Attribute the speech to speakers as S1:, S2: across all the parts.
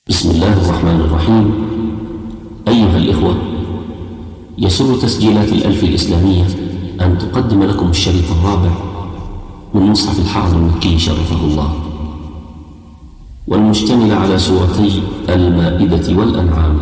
S1: بسم الله الرحمن الرحيم. أيها الإخوة، يسر تسجيلات الألف الإسلامية أن تقدم لكم الشريط الرابع من مصحف الحرم المكي شرفه الله، والمشتمل على سورتي المائدة والأنعام،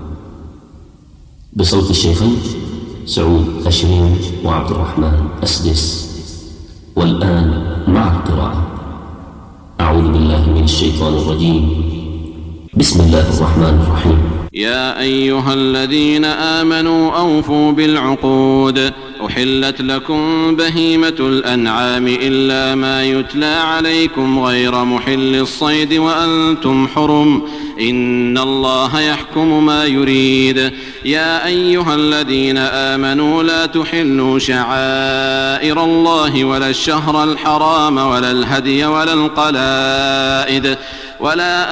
S1: بصوت الشيخين سعود أشرين وعبد الرحمن أسدس. والآن مع القراءة. أعوذ بالله من الشيطان الرجيم. بسم الله الرحمن الرحيم.
S2: يا أيها الذين آمنوا أوفوا بالعقود، أحلت لكم بهيمة الأنعام إلا ما يتلى عليكم غير محل الصيد وأنتم حرم، إن الله يحكم ما يريد. يا أيها الذين آمنوا لا تحلوا شعائر الله ولا الشهر الحرام ولا الهدي ولا القلائد ولا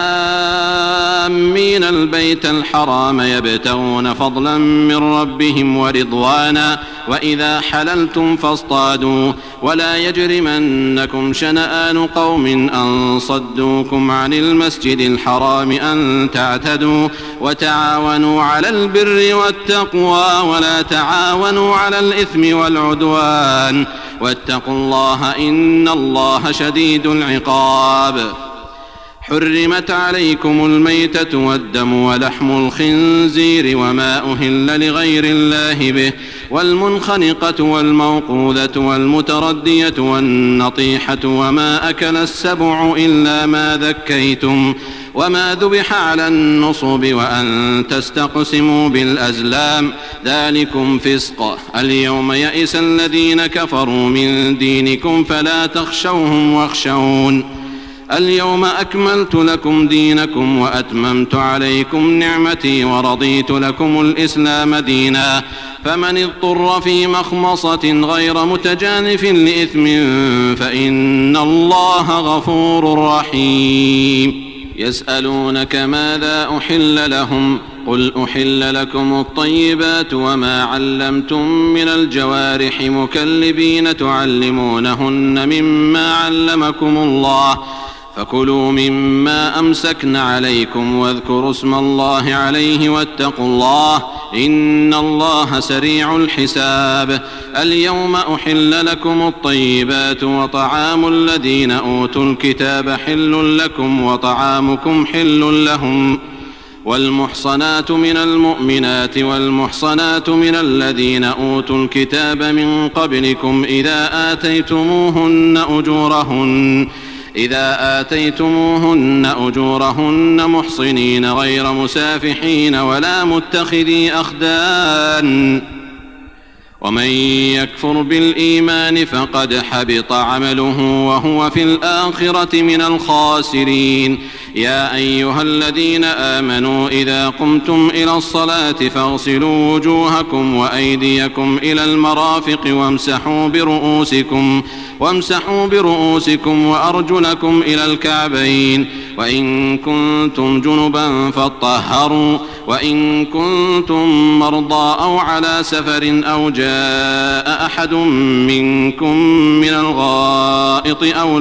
S2: آمين البيت الحرام يبتغون فضلا من ربهم ورضوانا، وإذا حللتم فاصطادوا، ولا يجرمنكم شنآن قوم أن صدوكم عن المسجد الحرام أن تعتدوا، وتعاونوا على البر والتقوى ولا تعاونوا على الإثم والعدوان، واتقوا الله إن الله شديد العقاب. حرمت عليكم الميتة والدم ولحم الخنزير وما أهل لغير الله به، والمنخنقة والموقوذة والمتردية والنطيحة وما أكل السبع إلا ما ذكيتم، وما ذبح على النصب، وأن تستقسموا بالأزلام، ذلكم فسق. اليوم يئس الذين كفروا من دينكم فلا تخشوهم واخشون. اليوم أكملت لكم دينكم وأتممت عليكم نعمتي ورضيت لكم الإسلام دينا، فمن اضطر في مخمصة غير متجانف لإثم فإن الله غفور رحيم. يسألونك ماذا أحل لهم، قل أحل لكم الطيبات وما علمتم من الجوارح مكلبين تعلمونهن مما علمكم الله، فكلوا مما أمسكن عليكم واذكروا اسم الله عليه واتقوا الله إن الله سريع الحساب. اليوم أحل لكم الطيبات وطعام الذين أوتوا الكتاب حل لكم وطعامكم حل لهم، والمحصنات من المؤمنات والمحصنات من الذين أوتوا الكتاب من قبلكم إذا آتيتموهن أجورهن محصنين غير مسافحين ولا متخذي أخدان، ومن يكفر بالإيمان فقد حبط عمله وهو في الآخرة من الخاسرين. يا أيها الذين آمنوا إذا قمتم إلى الصلاة فاغسلوا وجوهكم وأيديكم إلى المرافق وامسحوا برؤوسكم وأرجلكم إلى الكعبين، وإن كنتم جنبا فاطهروا، وإن كنتم مرضى أو على سفر أو جاء أحد منكم من الغائط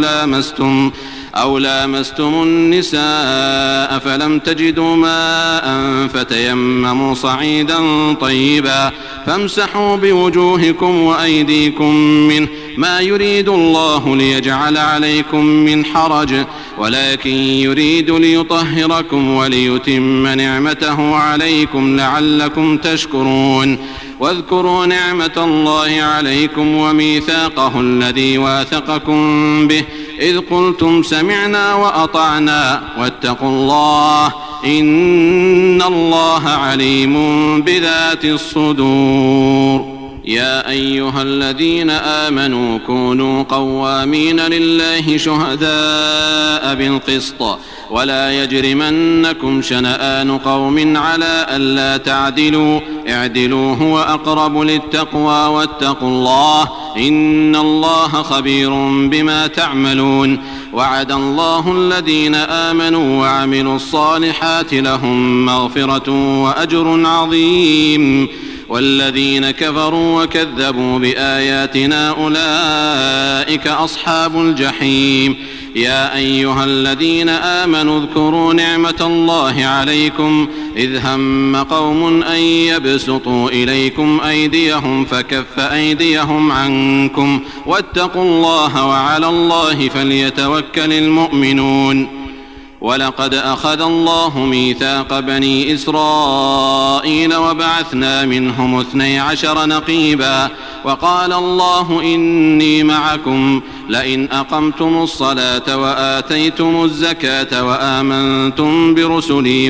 S2: أو لامستم النساء فلم تجدوا ماء فتيمموا صعيدا طيبا فامسحوا بوجوهكم وأيديكم منه، ما يريد الله ليجعل عليكم من حرج، ولكن يريد ليطهركم وليتم نعمته عليكم لعلكم تشكرون. واذكروا نعمة الله عليكم وميثاقه الذي واثقكم به إذ قلتم سمعنا وأطعنا، واتقوا الله إن الله عليم بذات الصدور. يا أيها الذين آمنوا كونوا قوامين لله شهداء بالقسط، ولا يجرمنكم شنآن قوم على ألا تعدلوا، اعدلوا هو أقرب للتقوى، واتقوا الله إن الله خبير بما تعملون. وعد الله الذين آمنوا وعملوا الصالحات لهم مغفرة وأجر عظيم. والذين كفروا وكذبوا بآياتنا أولئك أصحاب الجحيم. يا أيها الذين آمنوا اذكروا نعمة الله عليكم إذ هم قوم أن يبسطوا إليكم أيديهم فكف أيديهم عنكم واتقوا الله وعلى الله فليتوكل المؤمنون. ولقد أخذ الله ميثاق بني إسرائيل وبعثنا منهم 12 نقيبا وقال الله إني معكم لئن أقمتم الصلاة وآتيتم الزكاة وآمنتم برسلي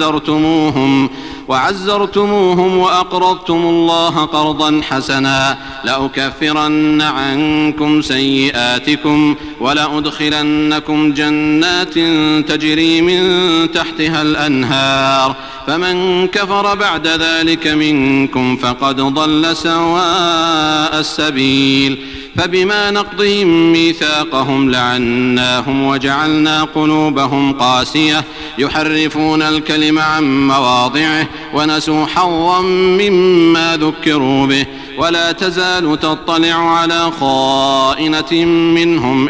S2: وعزرتموهم وأقرضتم الله قرضا حسنا لأكفرن عنكم سيئاتكم ولأدخلنكم جنات تجري من تحتها الأنهار فمن كفر بعد ذلك منكم فقد ضل سواء السبيل. فبما نقضهم ميثاقهم لعناهم وجعلنا قلوبهم قاسية يحرفون الكلم عن مواضعه ونسوا حظا مما ذكروا به ولا تزال تطلع على خائنة منهم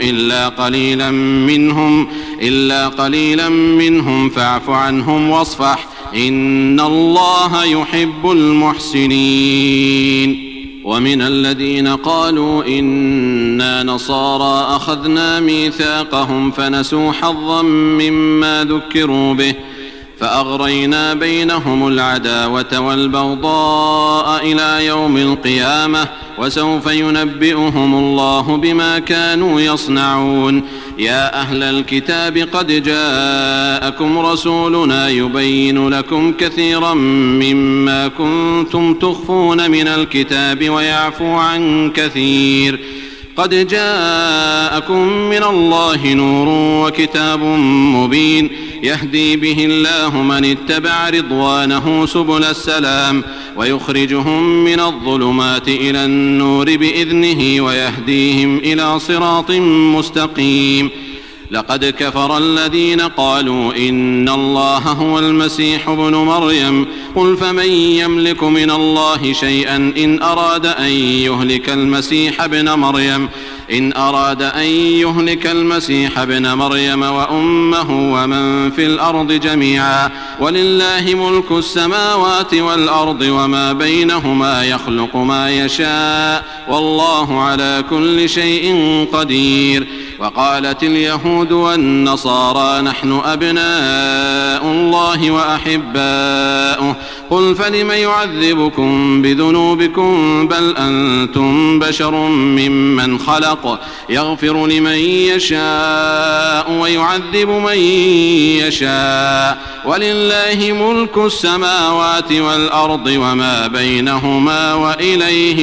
S2: إلا قليلا منهم فاعف عنهم واصفح إن الله يحب المحسنين. ومن الذين قالوا إنا نصارى أخذنا ميثاقهم فنسوا حظا مما ذكروا به فأغرينا بينهم العداوة والبغضاء إلى يوم القيامة وسوف ينبئهم الله بما كانوا يصنعون. يا أهل الكتاب قد جاءكم رسولنا يبين لكم كثيرا مما كنتم تخفون من الكتاب ويعفو عن كثير قد جاءكم من الله نور وكتاب مبين يهدي به الله من اتبع رضوانه سبل السلام ويخرجهم من الظلمات إلى النور بإذنه ويهديهم إلى صراط مستقيم. لقد كفر الذين قالوا إن الله هو المسيح ابن مريم قل فمن يملك من الله شيئا إن أراد أن يهلك المسيح ابن مريم وأمه ومن في الأرض جميعا ولله ملك السماوات والأرض وما بينهما يخلق ما يشاء والله على كل شيء قدير. وقالت اليهود والنصارى نحن أبناء الله وأحباؤه قل فلم يعذبكم بذنوبكم بل أنتم بشر ممن خلق يغفر لمن يشاء ويعذب من يشاء ولله ملك السماوات والأرض وما بينهما وإليه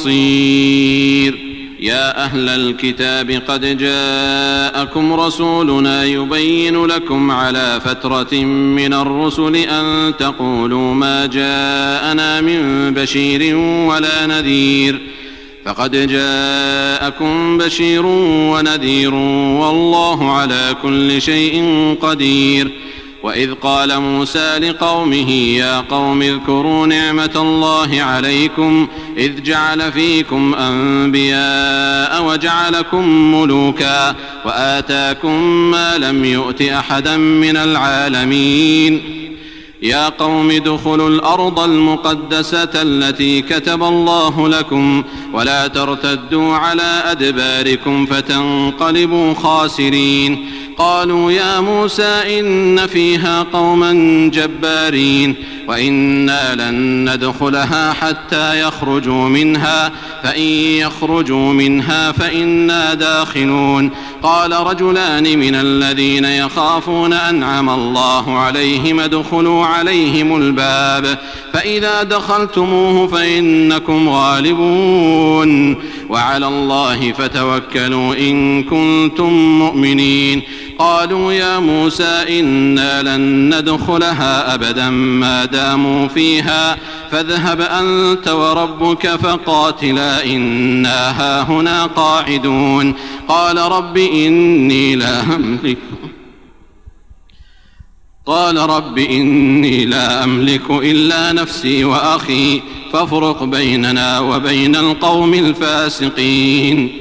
S2: المصير. يا أهل الكتاب قد جاءكم رسولنا يبين لكم على فترة من الرسل أن تقولوا ما جاءنا من بشير ولا نذير فقد جاءكم بشير ونذير والله على كل شيء قدير. وإذ قال موسى لقومه يا قوم اذكروا نعمة الله عليكم إذ جعل فيكم أنبياء وجعلكم ملوكا وآتاكم ما لم يؤت أحدا من العالمين. يا قوم ادخلوا الأرض المقدسة التي كتب الله لكم ولا ترتدوا على أدباركم فتنقلبوا خاسرين. قالوا يا موسى إن فيها قوما جبارين وإنا لن ندخلها حتى يخرجوا منها فإن يخرجوا منها فإنا داخلون. قال رجلان من الذين يخافون أنعم الله عليهم ادخلوا عليهم الباب فإذا دخلتموه فإنكم غالبون وعلى الله فتوكلوا إن كنتم مؤمنين. قالوا يا موسى إنا لن ندخلها أبدا ما داموا فيها فاذهب أنت وربك فقاتلا إنا هاهنا قاعدون. قال رب إني لا أملك قال رب إني لا أملك إلا نفسي وأخي فافرق بيننا وبين القوم الفاسقين.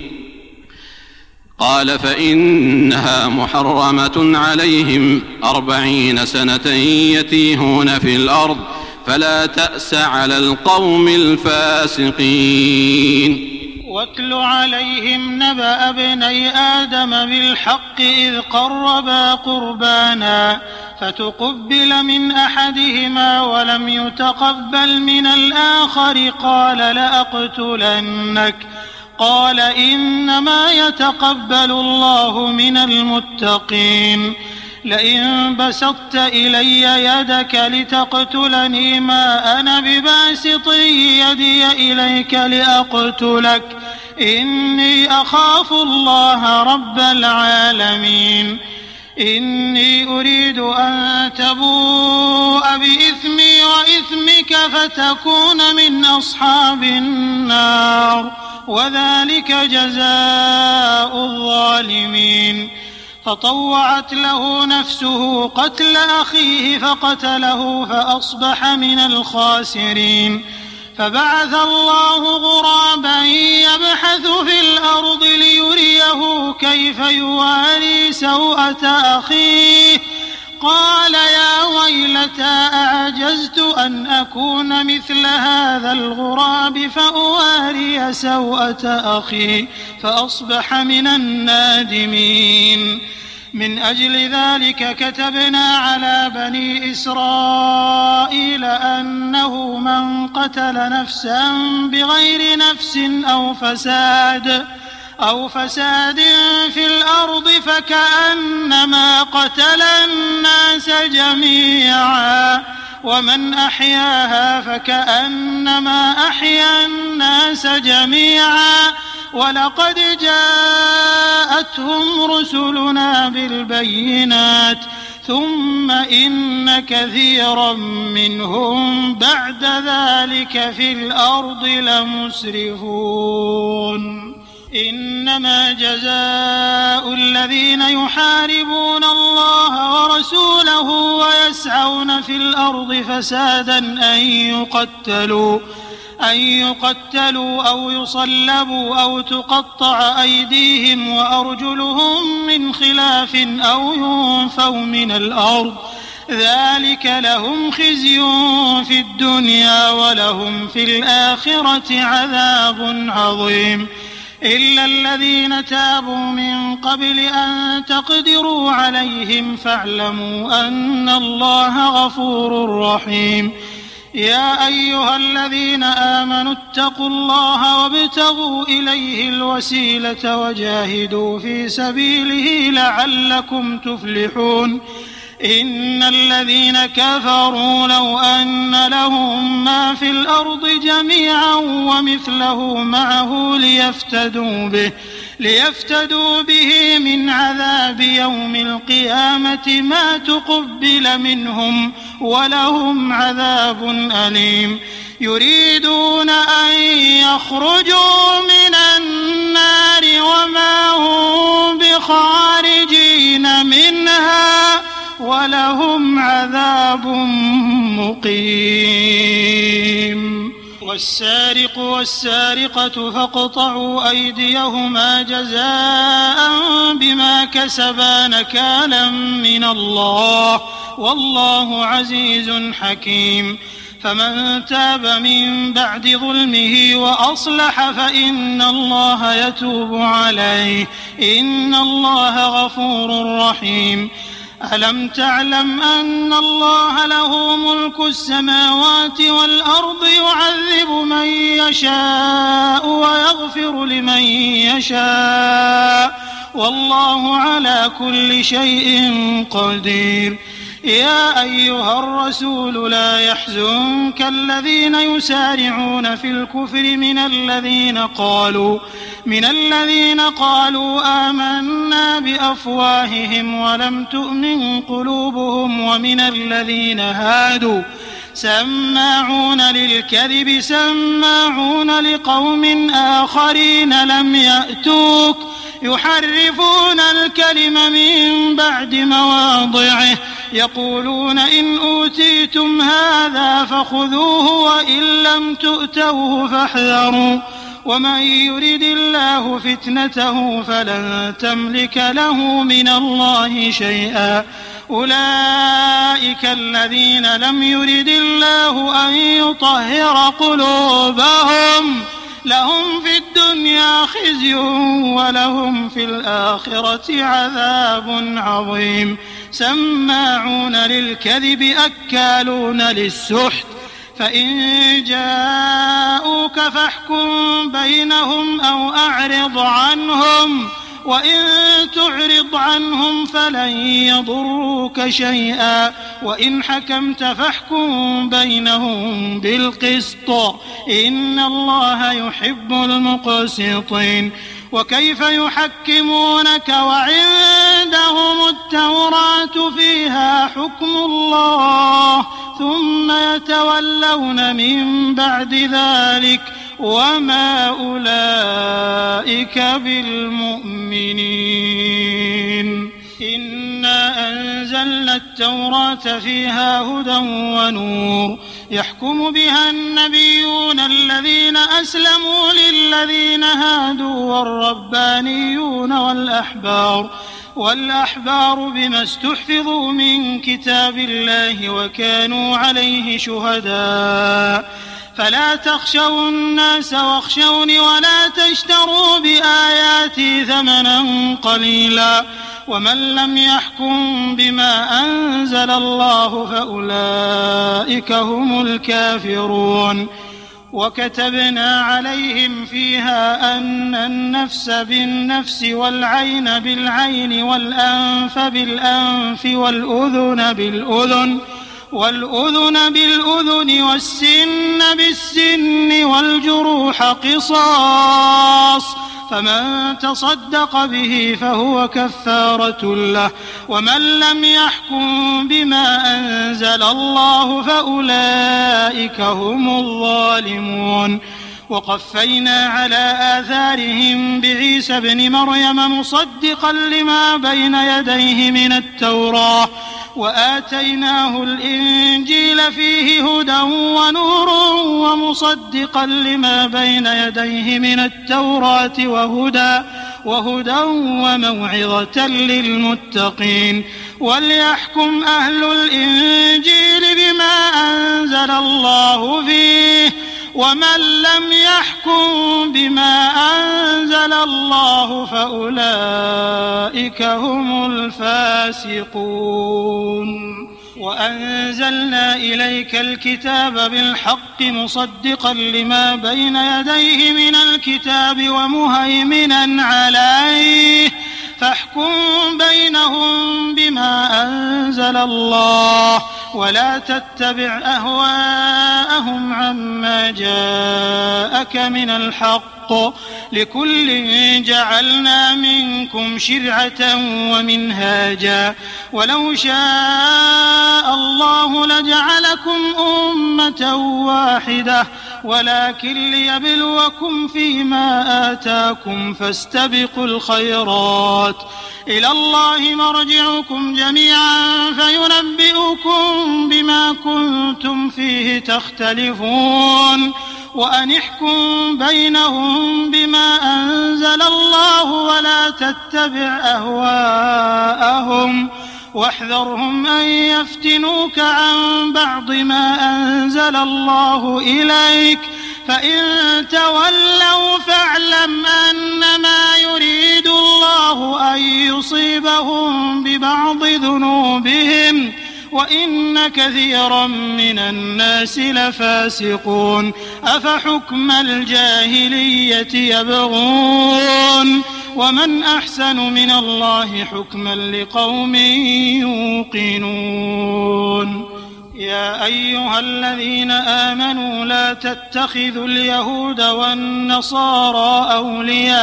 S2: قال فإنها محرمة عليهم 40 سنة يتيهون في الأرض فلا تأس على القوم الفاسقين.
S3: واتل عليهم نبأ ابني آدم بالحق إذ قربا قربانا فتقبل من أحدهما ولم يتقبل من الآخر قال لأقتلنك قال إنما يتقبل الله من المتقين. لئن بسطت إلي يدك لتقتلني ما أنا بباسط يدي إليك لأقتلك إني أخاف الله رب العالمين. إني أريد أن تبوء بإثمي وإثمك فتكون من أصحاب النار وذلك جزاء الظالمين. فطوعت له نفسه قتل أخيه فقتله فأصبح من الخاسرين. فبعث الله غرابا يبحث في الأرض ليريه كيف يواري سوءة أخيه قال يا ويلتى أعجزت أن أكون مثل هذا الغراب فأواري سوءة أخي فأصبح من النادمين. من أجل ذلك كتبنا على بني إسرائيل أنه من قتل نفسا بغير نفس أو فساد في الأرض فكأنما قتل الناس جميعا ومن أحياها فكأنما أحيا الناس جميعا ولقد جاءتهم رسلنا بالبينات ثم إن كثيرا منهم بعد ذلك في الأرض لمسرفون. إنما جزاء الذين يحاربون الله ورسوله ويسعون في الأرض فسادا أن يقتلوا أو يصلبوا أو تقطع أيديهم وأرجلهم من خلاف أو ينفوا من الأرض ذلك لهم خزي في الدنيا ولهم في الآخرة عذاب عظيم. إلا الذين تابوا من قبل أن تقدروا عليهم فاعلموا أن الله غفور رحيم. يا أيها الذين آمنوا اتقوا الله وابتغوا إليه الوسيلة وجاهدوا في سبيله لعلكم تفلحون. إن الذين كفروا لو أن لهم ما في الأرض جميعا ومثله معه ليفتدوا به من عذاب يوم القيامة ما تقبل منهم ولهم عذاب أليم. يريدون أن يخرجوا من النار وما هم بخارجين منها ولهم عذاب مقيم. والسارق والسارقة فاقطعوا أيديهما جزاء بما كسبا نكالا من الله والله عزيز حكيم. فمن تاب من بعد ظلمه وأصلح فإن الله يتوب عليه إن الله غفور رحيم. ألم تعلم أن الله له ملك السماوات والأرض يعذب من يشاء ويغفر لمن يشاء والله على كل شيء قدير. يا أيها الرسول لا يحزنك الذين يسارعون في الكفر من الذين قالوا آمنا بأفواههم ولم تؤمن قلوبهم ومن الذين هادوا سماعون للكذب سماعون لقوم آخرين لم يأتوك يحرفون الكلم من بعد مواضعه يقولون إن أوتيتم هذا فخذوه وإن لم تؤتوه فاحذروا ومن يرد الله فتنته فلن تملك له من الله شيئا أولئك الذين لم يرد الله أن يطهر قلوبهم لهم في الدنيا خزي ولهم في الآخرة عذاب عظيم سماعون للكذب أكالون للسحت فإن جاءوك فاحكم بينهم أو أعرض عنهم وإن تعرض عنهم فلن يضروك شيئا وإن حكمت فاحكم بينهم بالقسط إن الله يحب المقسطين وكيف يحكمونك وعندهم التوراة فيها حكم الله ثم يتولون من بعد ذلك وما أولئك بالمؤمنين إنا أنزلنا التوراة فيها هدى ونور يحكم بها النبيون الذين أسلموا للذين هادوا والربانيون والأحبار بما استحفظوا من كتاب الله وكانوا عليه شهداء فلا تخشوا الناس واخشوني ولا تشتروا بآياتي ثمنا قليلا ومن لم يحكم بما أنزل الله فأولئك هم الكافرون وكتبنا عليهم فيها أن النفس بالنفس والعين بالعين والأنف بالأنف والأذن بالأذن والسن بالسن والجروح قصاص فمن تصدق به فهو كفارة له ومن لم يحكم بما أنزل الله فأولئك هم الظالمون وقفينا على آثارهم بعيسى ابن مريم مصدقا لما بين يديه من التوراة وآتيناه الإنجيل فيه هدى ونور ومصدقا لما بين يديه من التوراة وهدى وموعظة للمتقين وليحكم أهل الإنجيل بما أنزل الله فيه ومن لم يحكم بما أنزل الله فأولئك هم الفاسقون وأنزلنا إليك الكتاب بالحق مصدقا لما بين يديه من الكتاب ومهيمنا عليه فاحكم بينهم بما أنزل الله ولا تتبع أهواءهم عما جاءك من الحق لكل جعلنا منكم شرعة ومنهاجا ولو شاء الله لجعلكم أمة واحدة ولكن ليبلوكم فيما آتاكم فاستبقوا الخيرات إلى الله مرجعكم جميعا فينبئكم بما كنتم فيه تختلفون وأن احكم بينهم بما أنزل الله ولا تتبع أهواءهم واحذرهم أن يفتنوك عن بعض ما أنزل الله إليك فإن تولوا فاعلم أنما يريد الله أن يصيبهم ببعض ذنوبهم وإن كثيرا من الناس لفاسقون أفحكم الجاهلية يبغون ومن أحسن من الله حكما لقوم يوقنون يا أيها الذين آمنوا لا تتخذوا اليهود والنصارى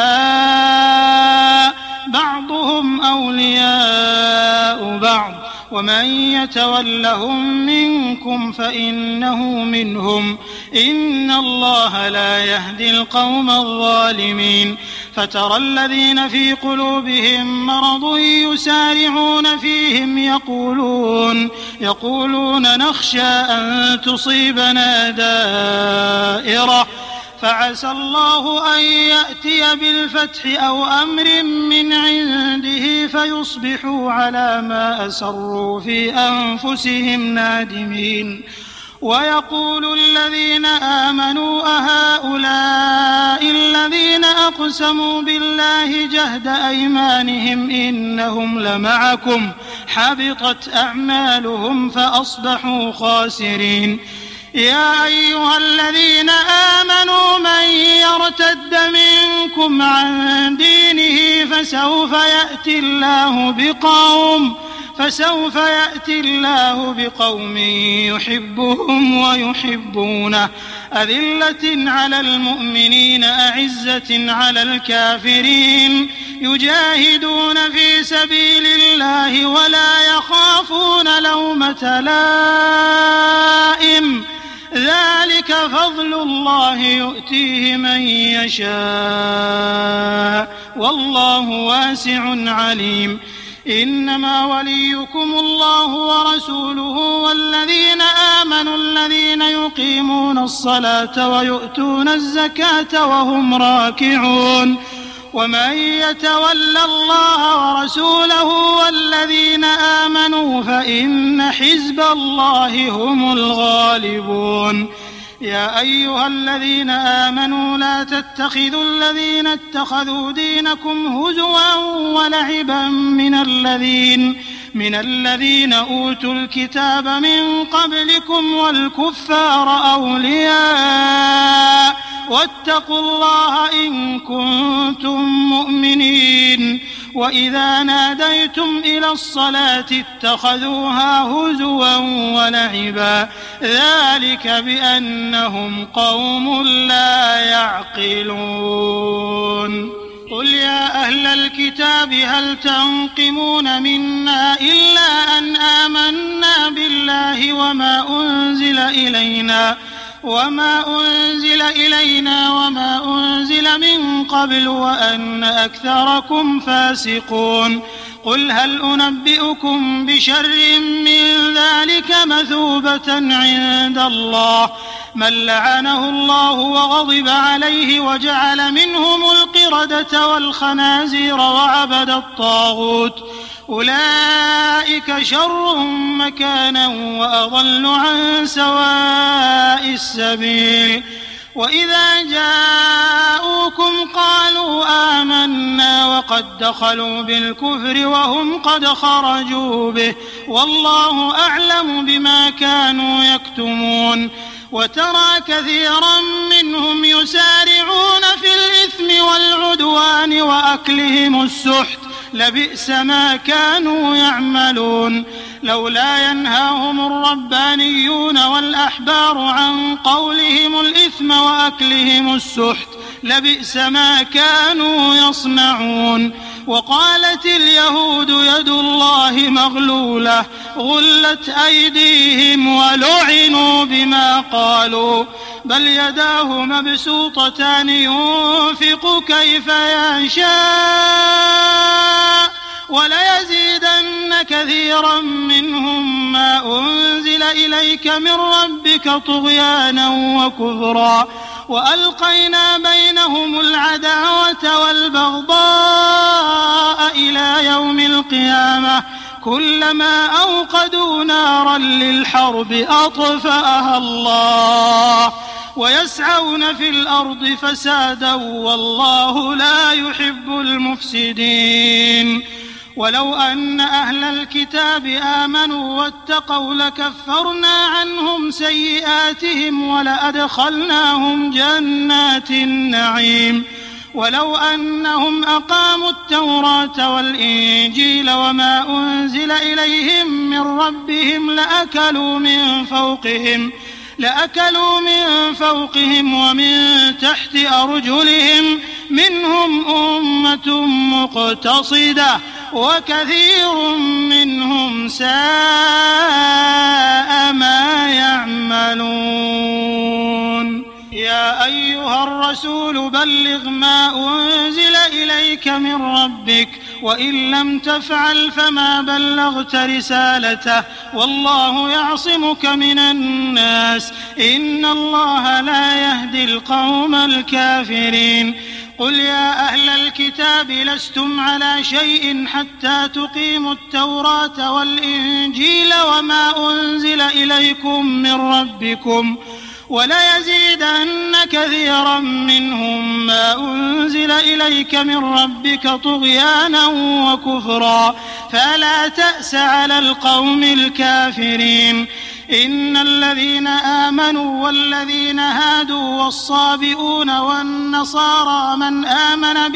S3: أولياء بعضهم أولياء بعض ومن يتولهم منكم فإنه منهم إن الله لا يهدي القوم الظالمين فترى الذين في قلوبهم مرض يسارعون فيهم يقولون نخشى أن تصيبنا دائرة فعسى الله أن يأتي بالفتح أو أمر من عنده فيصبحوا على ما أسروا في أنفسهم نادمين ويقول الذين آمنوا أهؤلاء الذين أقسموا بالله جهد أيمانهم إنهم لمعكم حبطت أعمالهم فأصبحوا خاسرين يا أيها الذين آمنوا من يرتد منكم عن دينه فسوف يأتي الله بقوم يحبهم ويحبونه أذلة على المؤمنين أعزة على الكافرين يجاهدون في سبيل الله ولا يخافون لومة لائم ذلك فضل الله يؤتيه من يشاء والله واسع عليم إنما وليكم الله ورسوله والذين آمنوا الذين يقيمون الصلاة ويؤتون الزكاة وهم راكعون ومن يتول الله ورسوله والذين آمنوا فإن حزب الله هم الغالبون يا أيها الذين آمنوا لا تتخذوا الذين اتخذوا دينكم هزوا ولعبا من الذين أوتوا الكتاب من قبلكم والكفار أولياء واتقوا الله إن كنتم مؤمنين وإذا ناديتم إلى الصلاة اتخذوها هزوا ولعبا ذلك بأنهم قوم لا يعقلون قل يا أهل الكتاب هل تنقمون منا إلا أن آمنا بالله وما أنزل إلينا وما أنزل من قبل وأن أكثركم فاسقون قل هل أنبئكم بشر من ذلك مثوبة عند الله من لعنه الله وغضب عليه وجعل منهم القردة والخنازير وعبد الطاغوت أولئك شر مكانا وأضل عن سواء السبيل وإذا جاءوكم قالوا آمنا وقد دخلوا بالكفر وهم قد خرجوا به والله أعلم بما كانوا يكتمون وترى كثيرا منهم يسارعون في الإثم والعدوان وأكلهم السحت لبئس ما كانوا يعملون لولا ينهاهم الربانيون والأحبار عن قولهم الإثم وأكلهم السحت لبئس ما كانوا يصنعون وقالت اليهود يد الله مغلولة غلت أيديهم ولعنوا بما قالوا بل يداه مبسوطتان ينفق كيف يشاء وليزيدن كثيرا منهم ما أنزل إليك من ربك طغيانا وكفرا وألقينا بينهم العداوة والبغضاء إلى يوم القيامة كلما أوقدوا نارا للحرب أطفأها الله ويسعون في الأرض فسادا والله لا يحب المفسدين ولو أن أهل الكتاب آمنوا واتقوا لكفرنا عنهم سيئاتهم ولأدخلناهم جنات النعيم ولو أنهم أقاموا التوراة والإنجيل وما أنزل إليهم من ربهم لأكلوا من فوقهم ومن تحت أرجلهم منهم أمة مقتصدة وكثير منهم ساء ما يعملون. يا أيها الرسول بلغ ما أنزل إليك من ربك وإن لم تفعل فما بلغت رسالته والله يعصمك من الناس إن الله لا يهدي القوم الكافرين. قل يا أهل الكتاب لستم على شيء حتى تقيموا التوراة والإنجيل وما أنزل إليكم من ربكم وليزيدن كثيرا منهم ما أنزل إليك من ربك طغيانا وكفرا فلا تأس على القوم الكافرين. إن الذين آمنوا والذين هادوا والصابئون والنصارى من آمن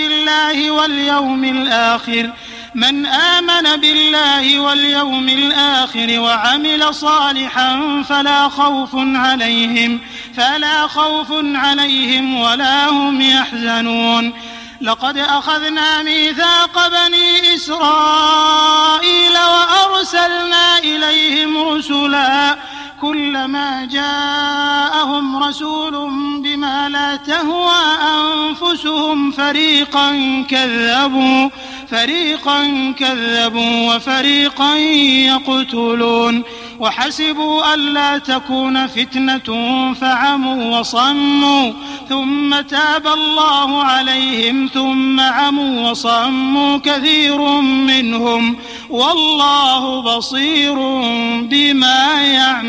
S3: بالله واليوم الآخر وعمل صالحا فلا خوف عليهم ولا هم يحزنون. لقد أخذنا ميثاق بني إسرائيل وأرسلنا إليهم رسلا كلما جاءهم رسول بما لا تهوى أنفسهم فريقا كذبوا وفريقا يقتلون وحسبوا ألا تكون فتنة فعموا وصموا ثم تاب الله عليهم ثم عموا وصموا كثير منهم والله بصير بما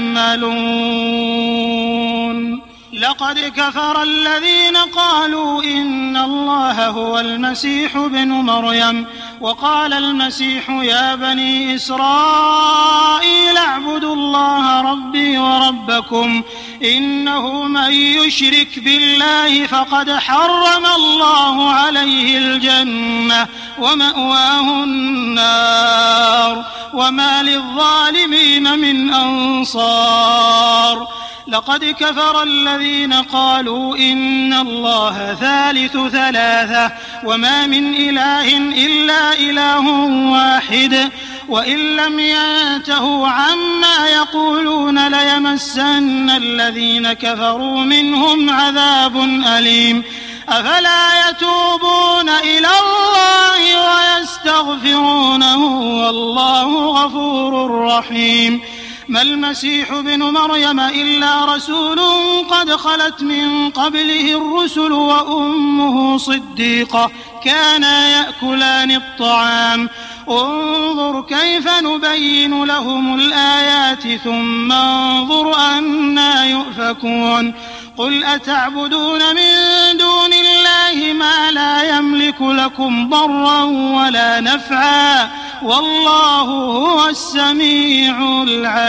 S3: يعملون. لقد كفر الذين قالوا إن الله هو المسيح ابن مريم وقال المسيح يا بني إسرائيل اعبدوا الله ربي وربكم إنه من يشرك بالله فقد حرم الله عليه الجنة ومأواه النار وما للظالمين من أنصار. لقد كفر الذين قالوا إن الله ثالث ثلاثة وما من إله إلا إله واحد وإن لم ينتهوا عما يقولون ليمسن الذين كفروا منهم عذاب أليم. أفلا يتوبون إلى الله ويستغفرونه والله غفور رحيم. ما المسيح ابن مريم إلا رسول قد خلت من قبله الرسل وأمه صديقة كانا يأكلان الطعام انظر كيف نبين لهم الآيات ثم انظر أنا يؤفكون. قل أتعبدون من دون الله ما لا يملك لكم ضرا ولا نفعا والله هو السميع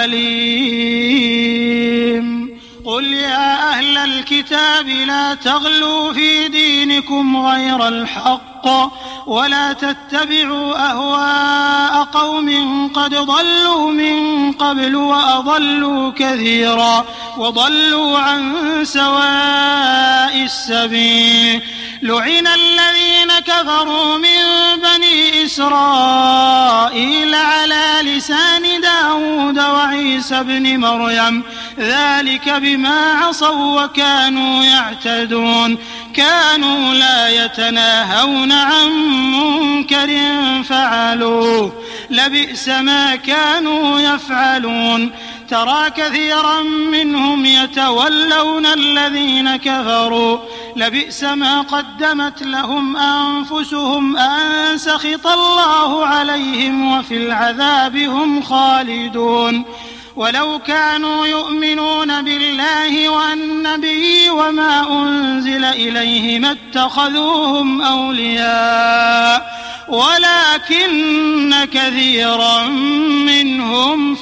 S3: العليم. قل يا أهل الكتاب لا تغلوا في دينكم غير الحق ولا تتبعوا أهواء قوم قد ضلوا من قبل وأضلوا كثيرا وضلوا عن سواء السبيل. لعن الذين كفروا من بني إسرائيل على لسان داود وعيسى بن مريم ذلك بما عصوا وكانوا يعتدون كانوا لا يتناهون عن منكر فعلوه لبئس ما كانوا يفعلون. ترى كثيرا منهم يتولون الذين كفروا لبئس ما قدمت لهم أنفسهم أن سخط الله عليهم وفي العذاب هم خالدون. ولو كانوا يؤمنون بالله والنبي وما أنزل إليه ما اتخذوهم أولياء ولكن كثيرا منهم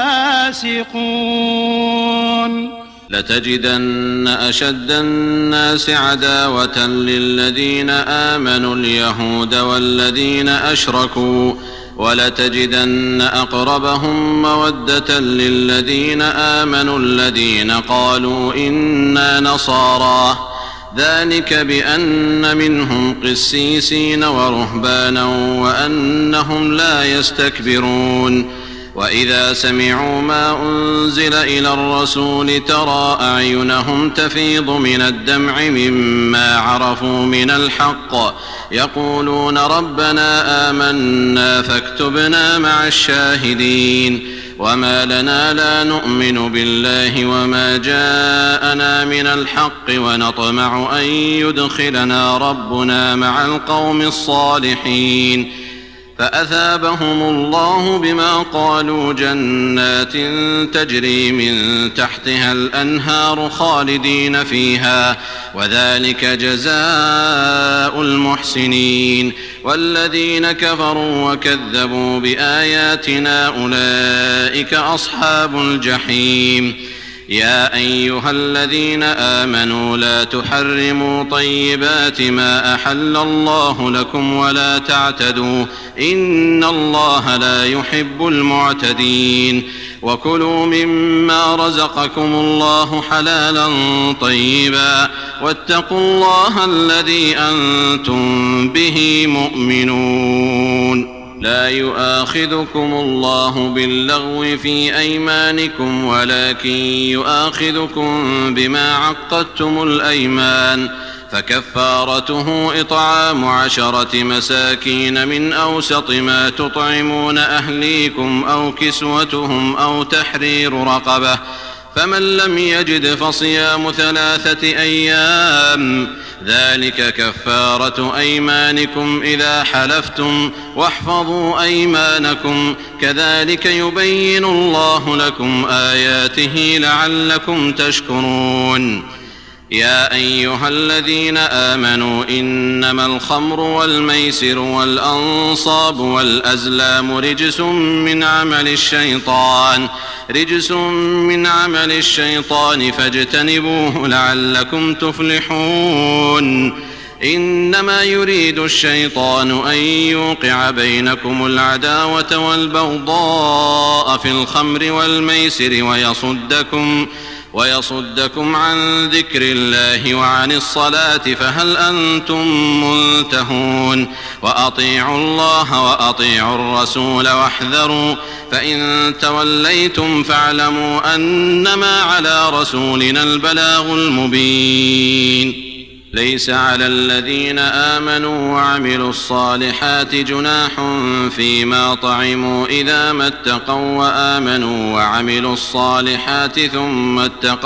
S3: فاسقون.
S2: لتجدن أشد الناس عداوة للذين آمنوا اليهود والذين أشركوا ولتجدن أقربهم مودة للذين آمنوا الذين قالوا إنا نصارى ذلك بأن منهم قسيسين ورهبانا وأنهم لا يستكبرون. وإذا سمعوا ما أنزل إلى الرسول ترى أعينهم تفيض من الدمع مما عرفوا من الحق يقولون ربنا آمنا فاكتبنا مع الشاهدين. وما لنا لا نؤمن بالله وما جاءنا من الحق ونطمع أن يدخلنا ربنا مع القوم الصالحين. فأثابهم الله بما قالوا جنات تجري من تحتها الأنهار خالدين فيها وذلك جزاء المحسنين. والذين كفروا وكذبوا بآياتنا أولئك أصحاب الجحيم. يا أيها الذين آمنوا لا تحرموا طيبات ما أحل الله لكم ولا تعتدوا إن الله لا يحب المعتدين. وكلوا مما رزقكم الله حلالا طيبا واتقوا الله الذي أنتم به مؤمنون. لا يؤاخذكم الله باللغو في أيمانكم ولكن يؤاخذكم بما عقدتم الأيمان. فكفارته إطعام 10 مساكين من أوسط ما تطعمون أهليكم أو كسوتهم أو تحرير رقبة. فمن لم يجد فصيام 3 أيام ذلك كفارة أيمانكم إذا حلفتم واحفظوا أيمانكم كذلك يبين الله لكم آياته لعلكم تشكرون. يا أيها الذين آمنوا إنما الخمر والميسر والأنصاب والأزلام رجس من عمل الشيطان فاجتنبوه لعلكم تفلحون. إنما يريد الشيطان أن يوقع بينكم العداوة والبغضاء في الخمر والميسر ويصدكم عن ذكر الله وعن الصلاة فهل أنتم منتهون. وأطيعوا الله وأطيعوا الرسول واحذروا فإن توليتم فاعلموا أنما على رسولنا البلاغ المبين. ليس على الذين آمنوا وعملوا الصالحات جناح فيما طعموا إذا ما اتقوا وآمنوا وعملوا الصالحات ثم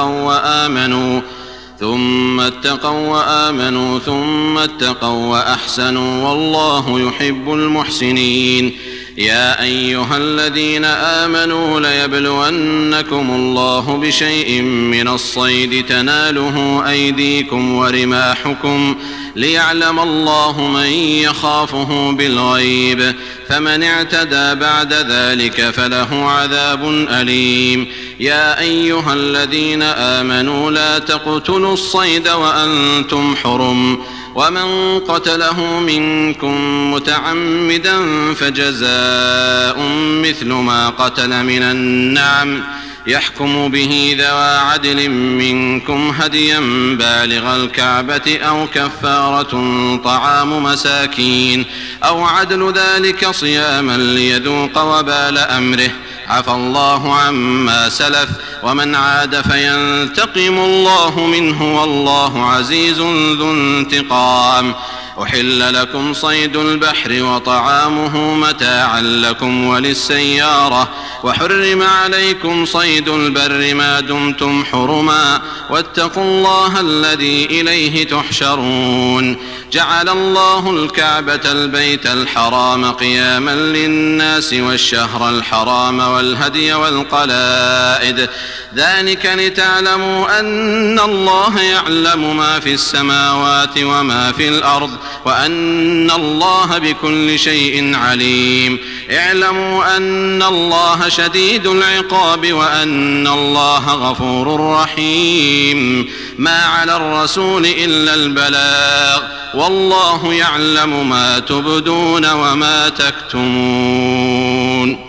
S2: اتقوا وأحسنوا والله يحب المحسنين. يا أيها الذين آمنوا ليبلونكم الله بشيء من الصيد تناله أيديكم ورماحكم ليعلم الله من يخافه بالغيب فمن اعتدى بعد ذلك فله عذاب أليم. يا أيها الذين آمنوا لا تقتلوا الصيد وأنتم حرم ومن قتله منكم متعمدا فجزاء مثل ما قتل من النعم يحكم به ذوى عدل منكم هديا بالغ الكعبة أو كفارة طعام مساكين أو عدل ذلك صياما ليذوق وبال أمره عفى الله عما سلف ومن عاد فينتقم الله منه والله عزيز ذو انتقام. أحل لكم صيد البحر وطعامه متاعا لكم وللسيارة وحرم عليكم صيد البر ما دمتم حرما واتقوا الله الذي إليه تحشرون. جعل الله الكعبة البيت الحرام قياما للناس والشهر الحرام والهدي والقلائد ذلك لتعلموا أن الله يعلم ما في السماوات وما في الأرض وأن الله بكل شيء عليم. اعلموا أن الله شديد العقاب وأن الله غفور رحيم. ما على الرسول إلا البلاغ والله يعلم ما تبدون وما تكتمون.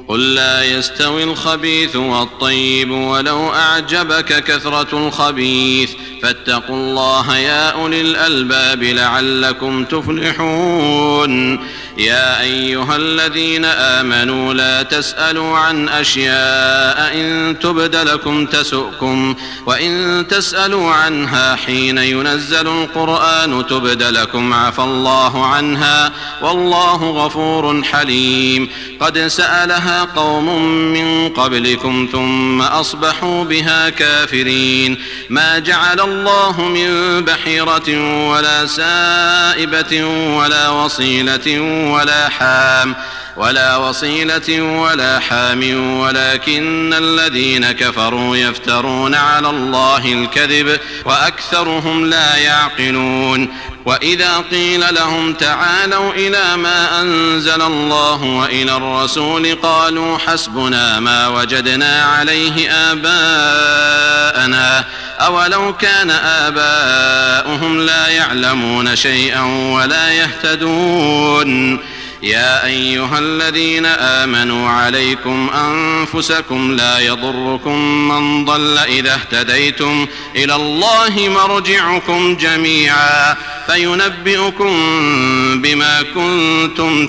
S2: قل لا يستوي الخبيث والطيب ولو أعجبك كثرة الخبيث فاتقوا الله يا أولي الألباب لعلكم تفلحون. يا أيها الذين آمنوا لا تسألوا عن أشياء إن تبد لكم تسؤكم وإن تسألوا عنها حين ينزل القرآن تبد لكم عفى الله عنها والله غفور حليم. قد سألها قوم من قبلكم ثم أصبحوا بها كافرين. ما جعل الله من بحيرة ولا سائبة ولا وصيلة ولا حام ولكن الذين كفروا يفترون على الله الكذب وأكثرهم لا يعقلون. وإذا قيل لهم تعالوا إلى ما أنزل الله وإلى الرسول قالوا حسبنا ما وجدنا عليه آباءنا أولو كان آباؤهم لا يعلمون شيئا ولا يهتدون. يا أيها الذين آمنوا عليكم أنفسكم لا يضركم من ضل إذا اهتديتم إلى الله مرجعكم جميعا فينبئكم بما كنتم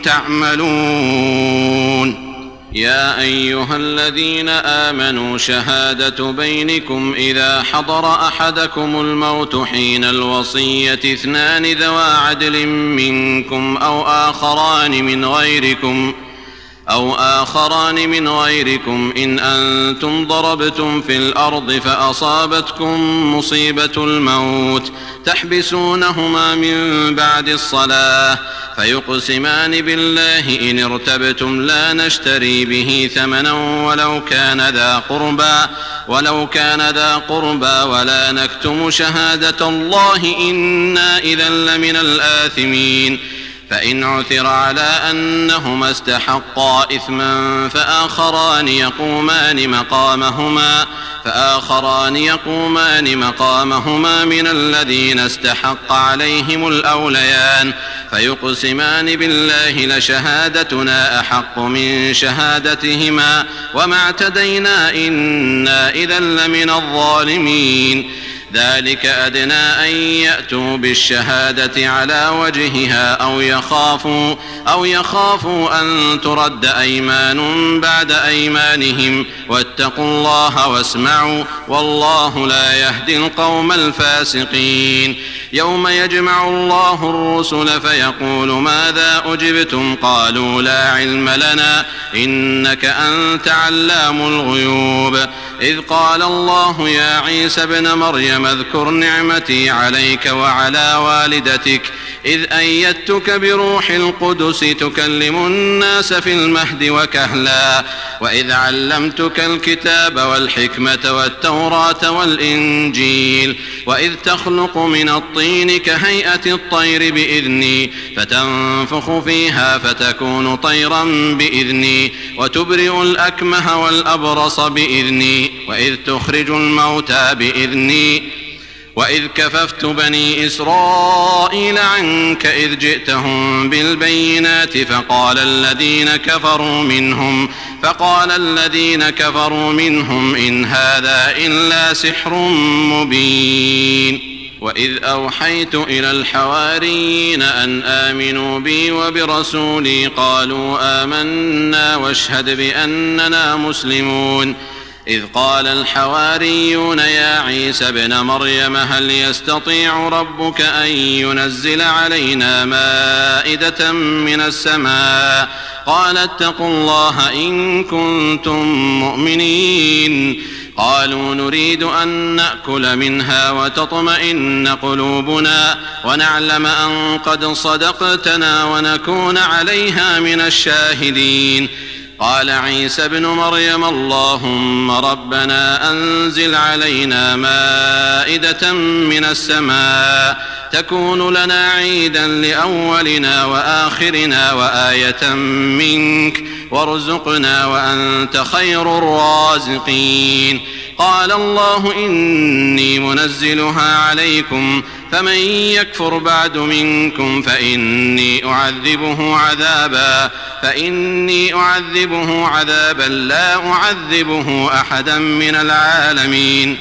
S2: تعملون. يا أيها الذين آمنوا شهادة بينكم إذا حضر أحدكم الموت حين الوصية اثنان ذوى عدل منكم أو آخران من غيركم إن أنتم ضربتم في الأرض فأصابتكم مصيبة الموت تحبسونهما من بعد الصلاة فيقسمان بالله إن ارتبتم لا نشتري به ثمنا ولو كان ذا قربى ولا نكتم شهادة الله إنا إذا لمن الآثمين. فإن عثر على أنهما استحقا إثما فآخران يقومان مقامهما من الذين استحق عليهم الأوليان فيقسمان بالله لشهادتنا أحق من شهادتهما وما اعتدينا إنا إذا لمن الظالمين. ذلك أدنى أن يأتوا بالشهادة على وجهها أو يخافوا أن ترد أيمان بعد أيمانهم واتقوا الله واسمعوا والله لا يهدي القوم الفاسقين. يوم يجمع الله الرسل فيقول ماذا أجبتم قالوا لا علم لنا إنك أنت علام الغيوب. إذ قال الله يا عيسى ابن مريم اذكر نعمتي عليك وعلى والدتك إذ أيدتك بروح القدس تكلم الناس في المهد وكهلا وإذ علمتك الكتاب والحكمة والتوراة والإنجيل وإذ تخلق من الطين كهيئة الطير بإذني فتنفخ فيها فتكون طيرا بإذني وتبرئ الأكمه والأبرص بإذني وإذ تخرج الموتى بإذني وإذ كففت بني إسرائيل عنك إذ جئتهم بالبينات فقال الذين كفروا منهم إن هذا إلا سحر مبين. وإذ أوحيت إلى الحواريين أن آمنوا بي وبرسولي قالوا آمنا واشهد بأننا مسلمون. إذ قال الحواريون يا عيسى ابن مريم هل يستطيع ربك أن ينزل علينا مائدة من السماء قال اتقوا الله إن كنتم مؤمنين. قالوا نريد أن نأكل منها وتطمئن قلوبنا ونعلم أن قد صدقتنا ونكون عليها من الشاهدين. قال عيسى ابن مريم اللهم ربنا أنزل علينا مائدة من السماء تكون لنا عيدا لأولنا وآخرنا وآية منك وارزقنا وأنت خير الرازقين. قال الله إني منزلها عليكم فمن يكفر بعد منكم فإني أعذبه عذابا لا أعذبه أحدا من العالمين.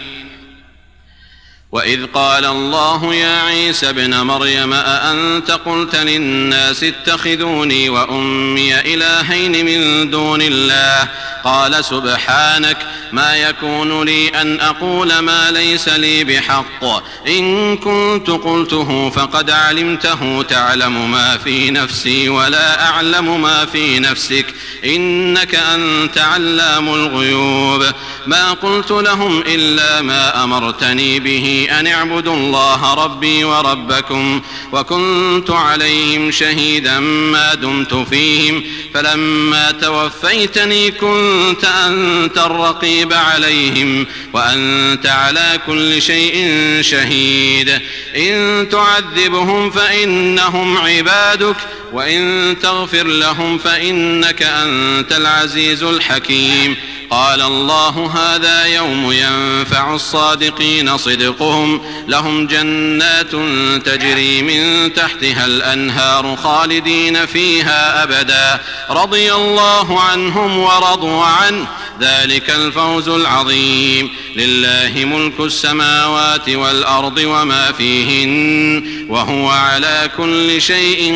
S2: وإذ قال الله يا عيسى ابن مريم أأنت قلت للناس اتخذوني وأمي إلهين من دون الله قال سبحانك ما يكون لي أن أقول ما ليس لي بحق إن كنت قلته فقد علمته تعلم ما في نفسي ولا أعلم ما في نفسك إنك أنت علام الغيوب ما قلت لهم إلا ما أمرتني به أن اعبدوا الله ربي وربكم وكنت عليهم شهيدا ما دمت فيهم فلما توفيتني كنت أنت الرقيب عليهم وأنت على كل شيء شهيد إن تعذبهم فإنهم عبادك وإن تغفر لهم فإنك أنت العزيز الحكيم. قال الله هذا يوم ينفع الصادقين صدقهم لهم جنات تجري من تحتها الأنهار خالدين فيها أبدا رضي الله عنهم ورضوا عنه ذلك الفوز العظيم. لله ملك السماوات والأرض وما فيهن وهو على كل شيء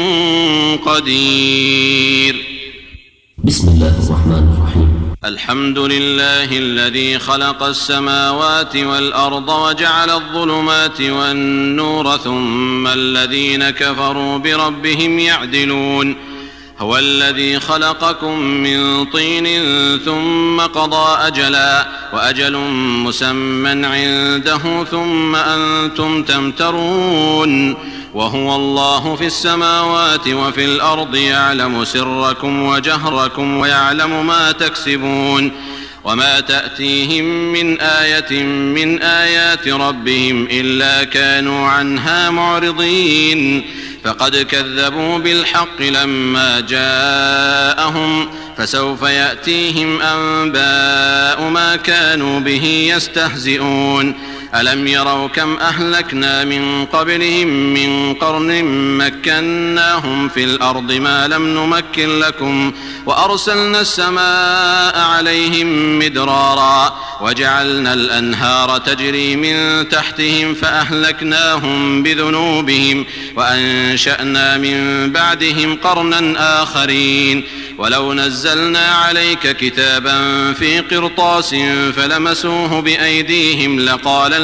S2: قدير.
S1: بسم الله الرحمن الرحيم.
S2: الحمد لله الذي خلق السماوات والأرض وجعل الظلمات والنور ثم الذين كفروا بربهم يعدلون. هو الذي خلقكم من طين ثم قضى أجلا وأجل مسمى عنده ثم أنتم تمترون. وهو الله في السماوات وفي الأرض يعلم سركم وجهركم ويعلم ما تكسبون وما تأتيهم من آية من آيات ربهم إلا كانوا عنها معرضين. فقد كذبوا بالحق لما جاءهم فسوف يأتيهم أنباء ما كانوا به يستهزئون. ألم يروا كم أهلكنا من قبلهم من قرن مكناهم في الأرض ما لم نمكن لكم وأرسلنا السماء عليهم مدرارا وجعلنا الأنهار تجري من تحتهم فأهلكناهم بذنوبهم وأنشأنا من بعدهم قرنا آخرين. ولو نزلنا عليك كتابا في قرطاس فلمسوه بأيديهم لقال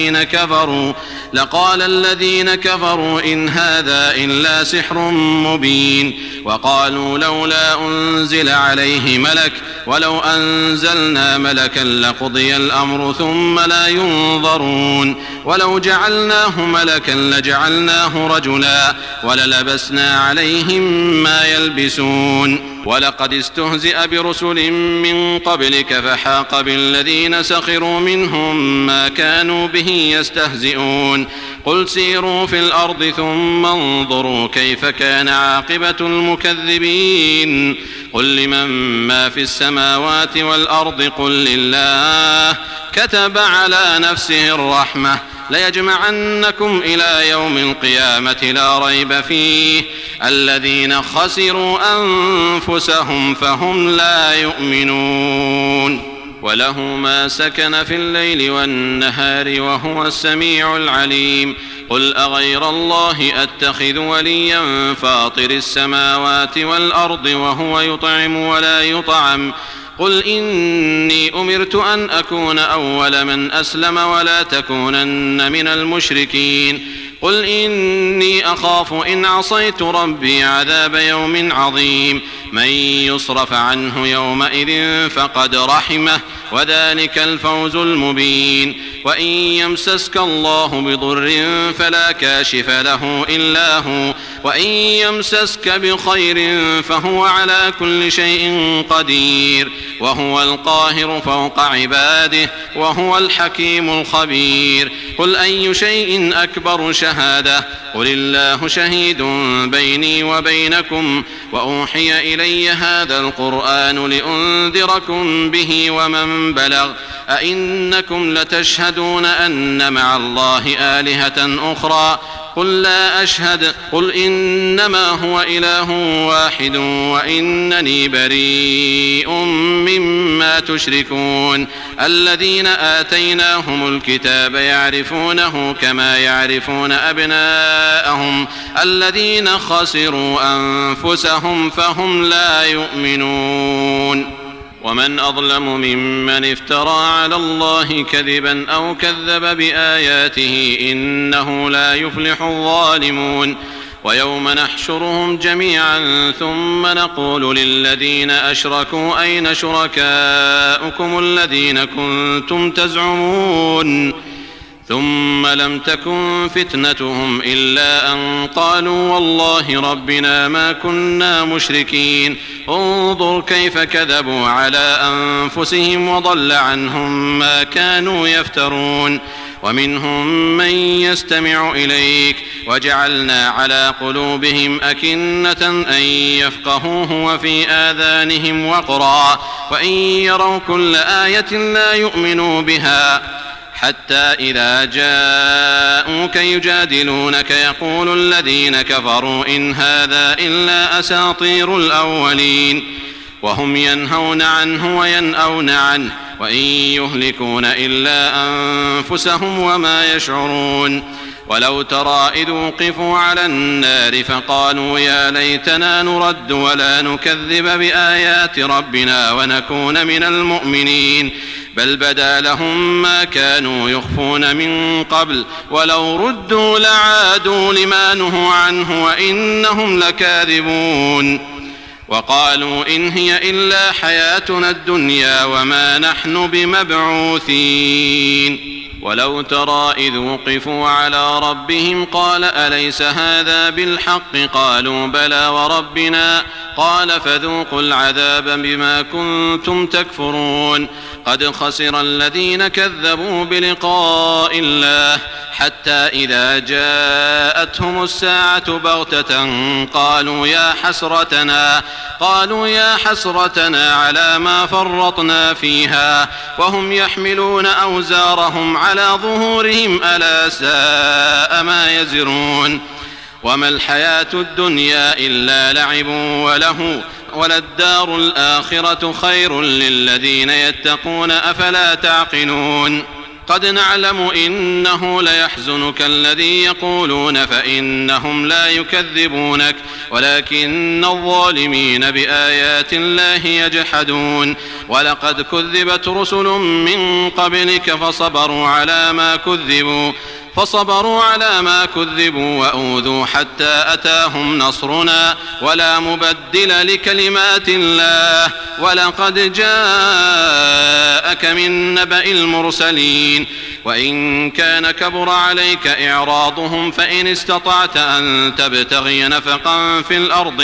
S2: الذين كفروا إن هذا إلا سحر مبين. وقالوا لولا أنزل عليه ملك ولو أنزلنا ملكا لقضي الأمر ثم لا ينظرون. ولو جعلناه ملكا لجعلناه رجلا وللبسنا عليهم ما يلبسون. ولقد استهزئ برسل من قبلك فحاق بالذين سخروا منهم ما كانوا به يستهزئون. قل سيروا في الأرض ثم انظروا كيف كان عاقبة المكذبين. قل لمن ما في السماوات والأرض قل لله كتب على نفسه الرحمة ليجمعنكم إلى يوم القيامة لا ريب فيه الذين خسروا أنفسهم فهم لا يؤمنون. وله ما سكن في الليل والنهار وهو السميع العليم. قل أغير الله أتخذ وليا فاطر السماوات والأرض وهو يطعم ولا يطعم. قل إني أمرت أن أكون أول من أسلم ولا تكونن من المشركين. قل إني أخاف إن عصيت ربي عذاب يوم عظيم. من يصرف عنه يومئذ فقد رحمه وذلك الفوز المبين. وإن يمسسك الله بضر فلا كاشف له إلا هو وإن يمسسك بخير فهو على كل شيء قدير وهو القاهر فوق عباده وهو الحكيم الخبير. قل أي شيء أكبر شهادة قل الله شهيد بيني وبينكم وأوحي إلي هذا القرآن لأنذركم به ومن بلغ أئنكم لتشهدون أن مع الله آلهة أخرى قل لا أشهد قل إنما هو إله واحد وإنني بريء مما تشركون الذين آتيناهم الكتاب يعرفونه كما يعرفون أبناءهم الذين خسروا أنفسهم فهم لا يؤمنون ومن أظلم ممن افترى على الله كذبا أو كذب بآياته إنه لا يفلح الظالمون ويوم نحشرهم جميعا ثم نقول للذين أشركوا أين شركاؤكم الذين كنتم تزعمون ثم لم تكن فتنتهم إلا أن قالوا والله ربنا ما كنا مشركين انظر كيف كذبوا على أنفسهم وضل عنهم ما كانوا يفترون ومنهم من يستمع إليك وجعلنا على قلوبهم أكنة أن يفقهوه وفي آذانهم وقرا وإن يروا كل آية لا يؤمنوا بها حتى إذا جاءوك يجادلونك يقول الذين كفروا إن هذا إلا أساطير الأولين وهم ينهون عنه وينأون عنه وإن يهلكون إلا أنفسهم وما يشعرون ولو ترى إذ وقفوا على النار فقالوا يا ليتنا نرد ولا نكذب بآيات ربنا ونكون من المؤمنين بل بدا لهم ما كانوا يخفون من قبل ولو ردوا لعادوا لما نهوا عنه وإنهم لكاذبون وقالوا إن هي إلا حياتنا الدنيا وما نحن بمبعوثين ولو ترى إذ وقفوا على ربهم قال أليس هذا بالحق قالوا بلى وربنا قال فذوقوا العذاب بما كنتم تكفرون قد خسر الذين كذبوا بلقاء الله حتى إذا جاءتهم الساعة بغتة قالوا يا حسرتنا على ما فرطنا فيها وهم يحملون أوزارهم على ظهورهم ألا ساء ما يزرون وما الحياة الدنيا إلا لعب وله وللدار الآخرة خير للذين يتقون أفلا تعقلون قد نعلم إنه ليحزنك الذي يقولون فإنهم لا يكذبونك ولكن الظالمين بآيات الله يجحدون ولقد كذبت رسل من قبلك فصبروا على ما كذبوا وأوذوا حتى أتاهم نصرنا ولا مبدل لكلمات الله ولقد جاءك من نبأ المرسلين وإن كان كبر عليك إعراضهم فإن استطعت أن تبتغي نفقا في الأرض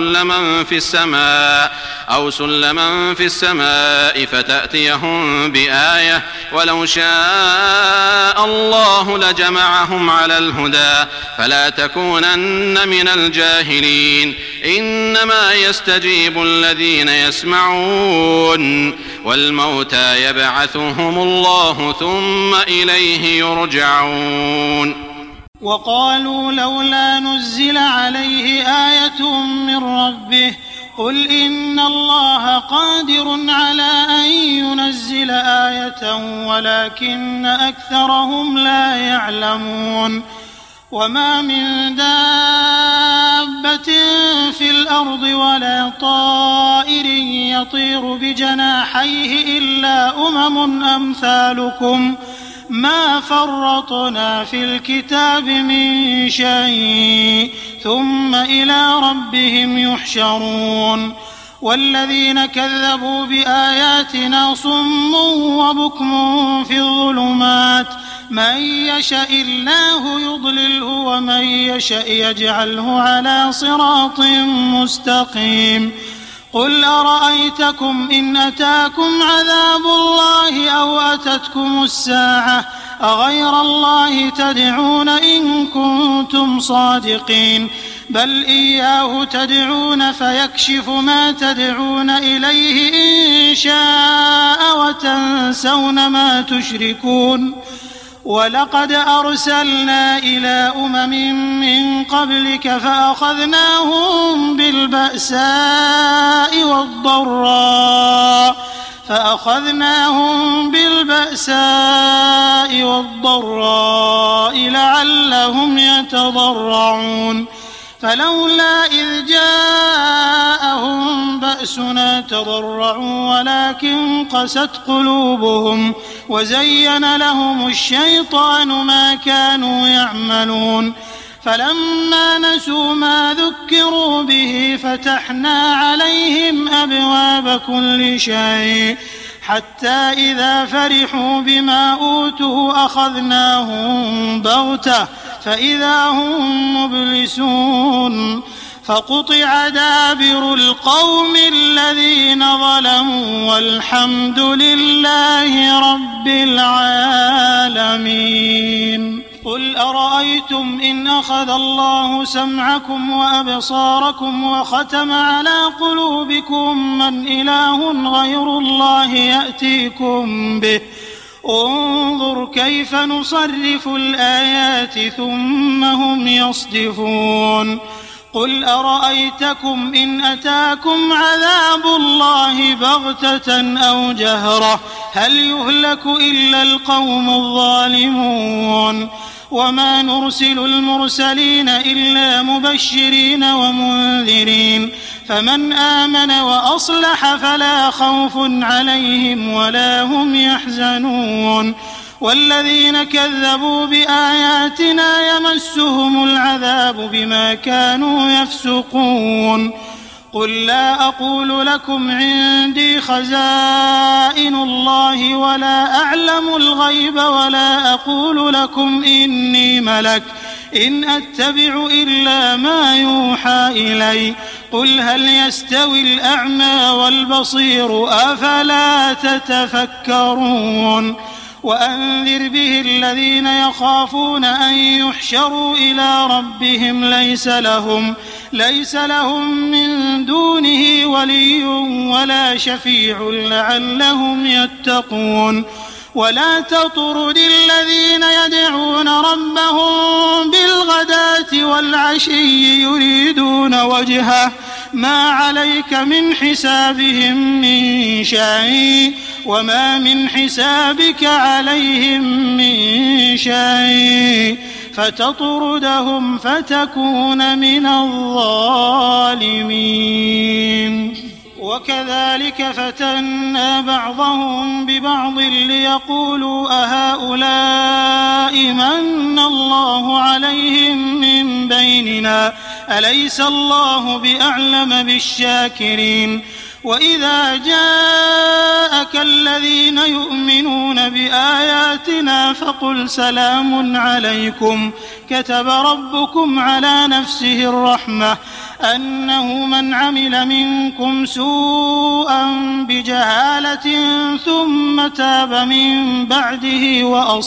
S2: أو سلما في السماء فتأتيهم بآية ولو شاء الله لجمعهم على الهدى فلا تكونن من الجاهلين إنما يستجيب الذين يسمعون والموتى يبعثهم الله ثم إليه يرجعون
S3: وقالوا لولا نزل عليه آية من ربه قل إن الله قادر على أن ينزل آية ولكن أكثرهم لا يعلمون وما من دابة في الأرض ولا طائر يطير بجناحيه إلا أمثالكم ما فرطنا في الكتاب من شيء ثم إلى ربهم يحشرون والذين كذبوا بآياتنا صم وبكم في الظلمات من يشاء الله يضلله ومن يشاء يجعله على صراط مستقيم قل أرأيتكم إن أتاكم عذاب الله أو أتتكم الساعة أغير الله تدعون إن كنتم صادقين بل إياه تدعون فيكشف ما تدعون إليه إن شاء وتنسون ما تشركون ولقد أرسلنا إلى أمم من قبلك فأخذناهم بالبأساء والضراء لعلهم يتضرعون فلولا إذ جاءهم بأسنا تضرعوا ولكن قست قلوبهم وزين لهم الشيطان ما كانوا يعملون فلما نسوا ما ذكروا به فتحنا عليهم أبواب كل شيء حتى إذا فرحوا بما أوتوا أخذناهم بغتة فإذا هم مبلسون فقطع دابر القوم الذين ظلموا والحمد لله رب العالمين. قل أرأيتم إن أخذ الله سمعكم وأبصاركم وختم على قلوبكم من إله غير الله يأتيكم به انظر كيف نصرف الآيات ثم هم يصدفون. قل أرأيتكم إن أتاكم عذاب الله بغتة أو جهرة هل يهلك إلا القوم الظالمون وما نرسل المرسلين إلا مبشرين ومنذرين فمن آمن وأصلح فلا خوف عليهم ولا هم يحزنون والذين كذبوا بآياتنا يمسهم العذاب بما كانوا يفسقون. قل لا أقول لكم عندي خزائن الله ولا أعلم الغيب ولا أقول لكم إني ملك إن أتبع إلا ما يوحى إلي قل هل يستوي الأعمى والبصير أفلا تتفكرون. وأنذر به الذين يخافون أن يحشروا إلى ربهم ليس لهم من دونه ولي ولا شفيع لعلهم يتقون. ولا تطرد الذين يدعون ربهم بالغداة والعشي يريدون وجهه ما عليك من حسابهم من شيء وما من حسابك عليهم من شيء فتطردهم فتكون من الظالمين. وكذلك فتنا بعضهم ببعض ليقولوا أهؤلاء من الله عليهم من بيننا أليس الله بأعلم بالشاكرين. وإذا جاءك الذين يؤمنون بآياتنا فقل سلام عليكم كتب ربكم على نفسه الرحمة أنه من عمل منكم سوءا بجهالة ثم تاب من بعده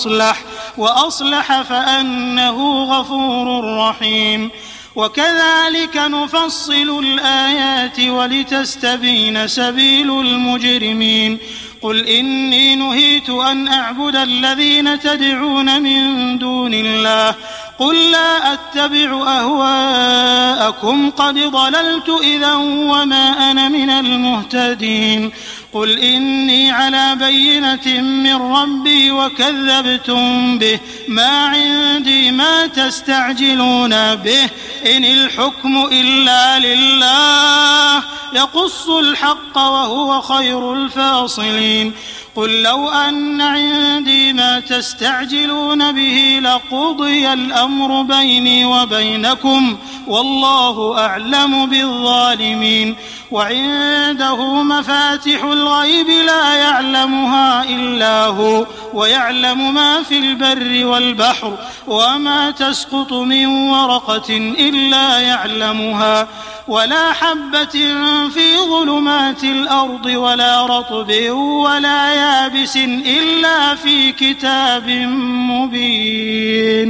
S3: وأصلح فأنه غفور رحيم. وكذلك نفصل الآيات ولتستبين سبيل المجرمين. قل إني نهيت أن أعبد الذين تدعون من دون الله قل لا أتبع أهواءكم قد ضللت إذا وما أنا من المهتدين. قل إني على بينة من ربي وكذبتم به ما عندي ما تستعجلون به إن الحكم إلا لله يقص الحق وهو خير الفاصلين. قل لو أن عندي ما تستعجلون به لقضي الأمر بيني وبينكم والله أعلم بالظالمين. وعنده مفاتح الغيب لا يعلمها إلا هو ويعلم ما في البر والبحر وما تسقط من ورقة إلا يعلمها ولا حبة في ظلمات الأرض ولا رطب ولا يابس إلا في كتاب مبين.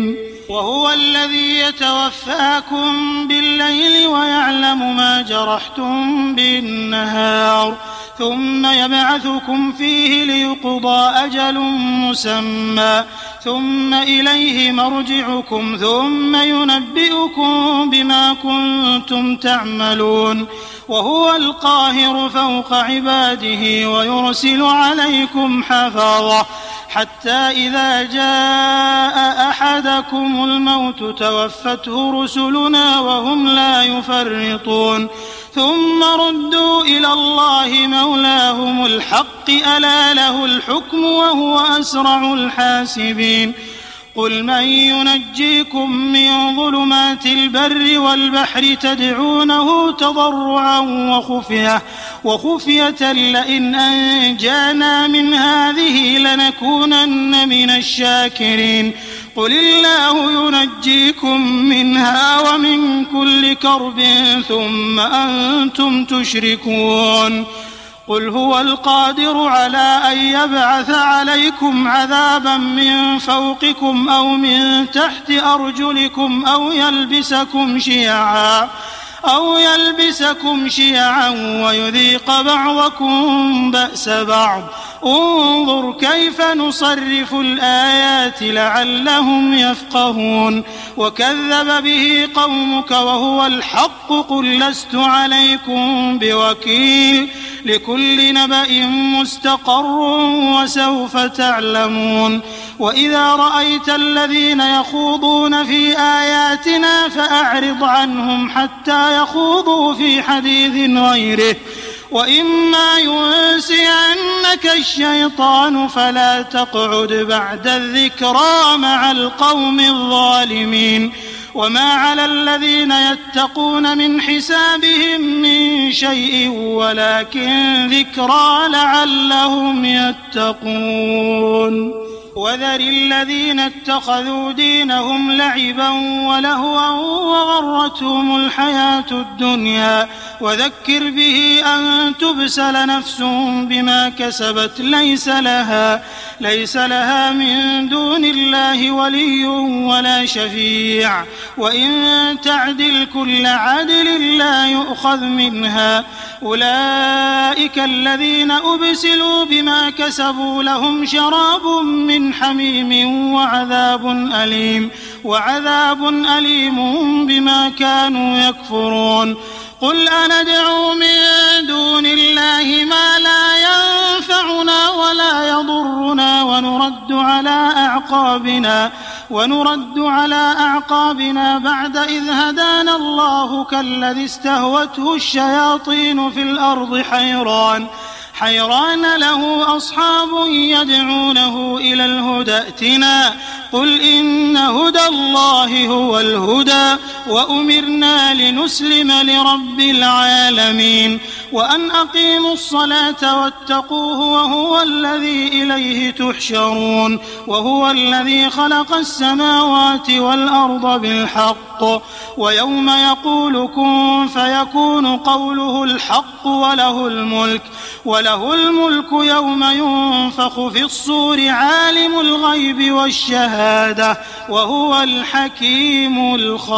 S3: وهو الذي يتوفاكم بالليل ويعلم ما جرحتم بالنهار ثم يبعثكم فيه ليقضى أجل مسمى ثم إليه مرجعكم ثم ينبئكم بما كنتم تعملون وهو القاهر فوق عباده ويرسل عليكم حفظة حتى إذا جاء أحدكم الموت توفته رسلنا وهم لا يفرطون ثم ردوا إلى الله مولاهم الحق ألا له الحكم وهو أسرع الحاسبين قل من ينجيكم من ظلمات البر والبحر تدعونه تضرعا وخفية لئن أنجانا من هذه لنكونن من الشاكرين قل الله ينجيكم منها ومن كل كرب ثم أنتم تشركون قل هو القادر على أن يبعث عليكم عذابا من فوقكم أو من تحت أرجلكم أو يلبسكم شيعا ويذيق بعضكم بأس بعض انظر كيف نصرف الآيات لعلهم يفقهون وكذب به قومك وهو الحق قل لست عليكم بوكيل لكل نبأ مستقر وسوف تعلمون وإذا رأيت الذين يخوضون في آياتنا فأعرض عنهم حتى يخوضوا في حديث غيره وإما ينسينك الشيطان فلا تقعد بعد الذكرى مع القوم الظالمين وما على الذين يتقون من حسابهم من شيء ولكن ذكرى لعلهم يتقون وذر الذين اتخذوا دينهم لعبا ولهوا وغرتهم الحياة الدنيا وذكر به أن تبسل نفس بما كسبت ليس لها من دون الله ولي ولا شفيع وإن تعدل كل عدل لا يؤخذ منها أولئك الذين أبسلوا بما كسبوا لهم شراب من حميم وعذاب أليم بما كانوا يكفرون قل أندعو من دون الله ما لا ينفعنا ولا يضرنا ونرد على أعقابنا بعد إذ هدانا الله كالذي استهوته الشياطين في الأرض حيران له أصحاب يدعونه إلى الهدى ائتنا قل إن هدى الله هو الهدى وأمرنا لنسلم لرب العالمين وأن أقيموا الصلاة واتقوه وهو الذي إليه تحشرون وهو الذي خلق السماوات والأرض بالحق ويوم يقول كن فيكون قوله الحق وله الملك يوم ينفخ في الصور عالم الغيب والشهادة وهو الحكيم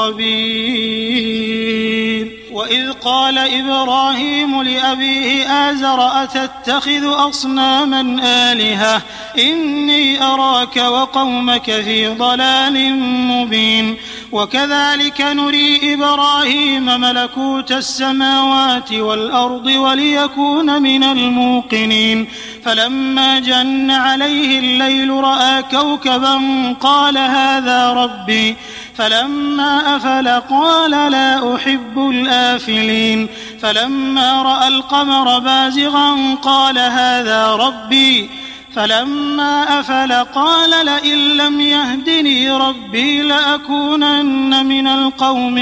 S3: الخبير وإذ قال إبراهيم لأبيه آزر أتتخذ أصناما آلهة إني أراك وقومك في ضلال مبين وكذلك نري إبراهيم ملكوت السماوات والأرض وليكون من الموقنين فلما جن عليه الليل رأى كوكبا قال هذا ربي فلما أفل قال لا أحب الآفلين فلما رأى القمر بازغا قال هذا ربي فلما أفل قال لئن لم يهدني ربي لأكونن من القوم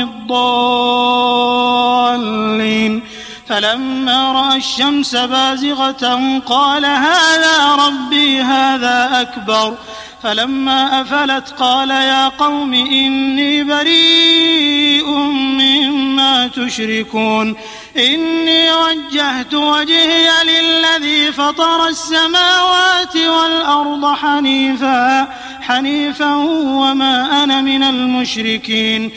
S3: الضالين فلما رأى الشمس بازغة قال هذا ربي هذا أكبر فلما أفلت قال يا قوم إني بريء مما تشركون إني وجهت وجهي للذي فطر السماوات والأرض حنيفا وما أنا من المشركين.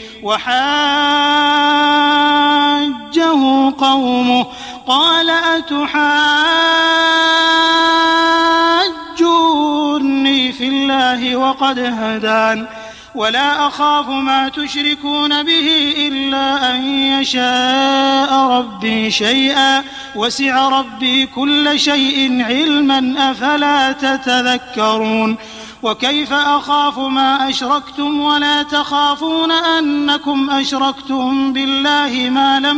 S3: وحاجه قومه قال أتحاجوني في الله وقد هدان ولا أخاف ما تشركون به إلا أن يشاء ربي شيئا وسع ربي كل شيء علما أفلا تتذكرون. وكيف أخاف ما أشركتم ولا تخافون أنكم أشركتم بالله ما لم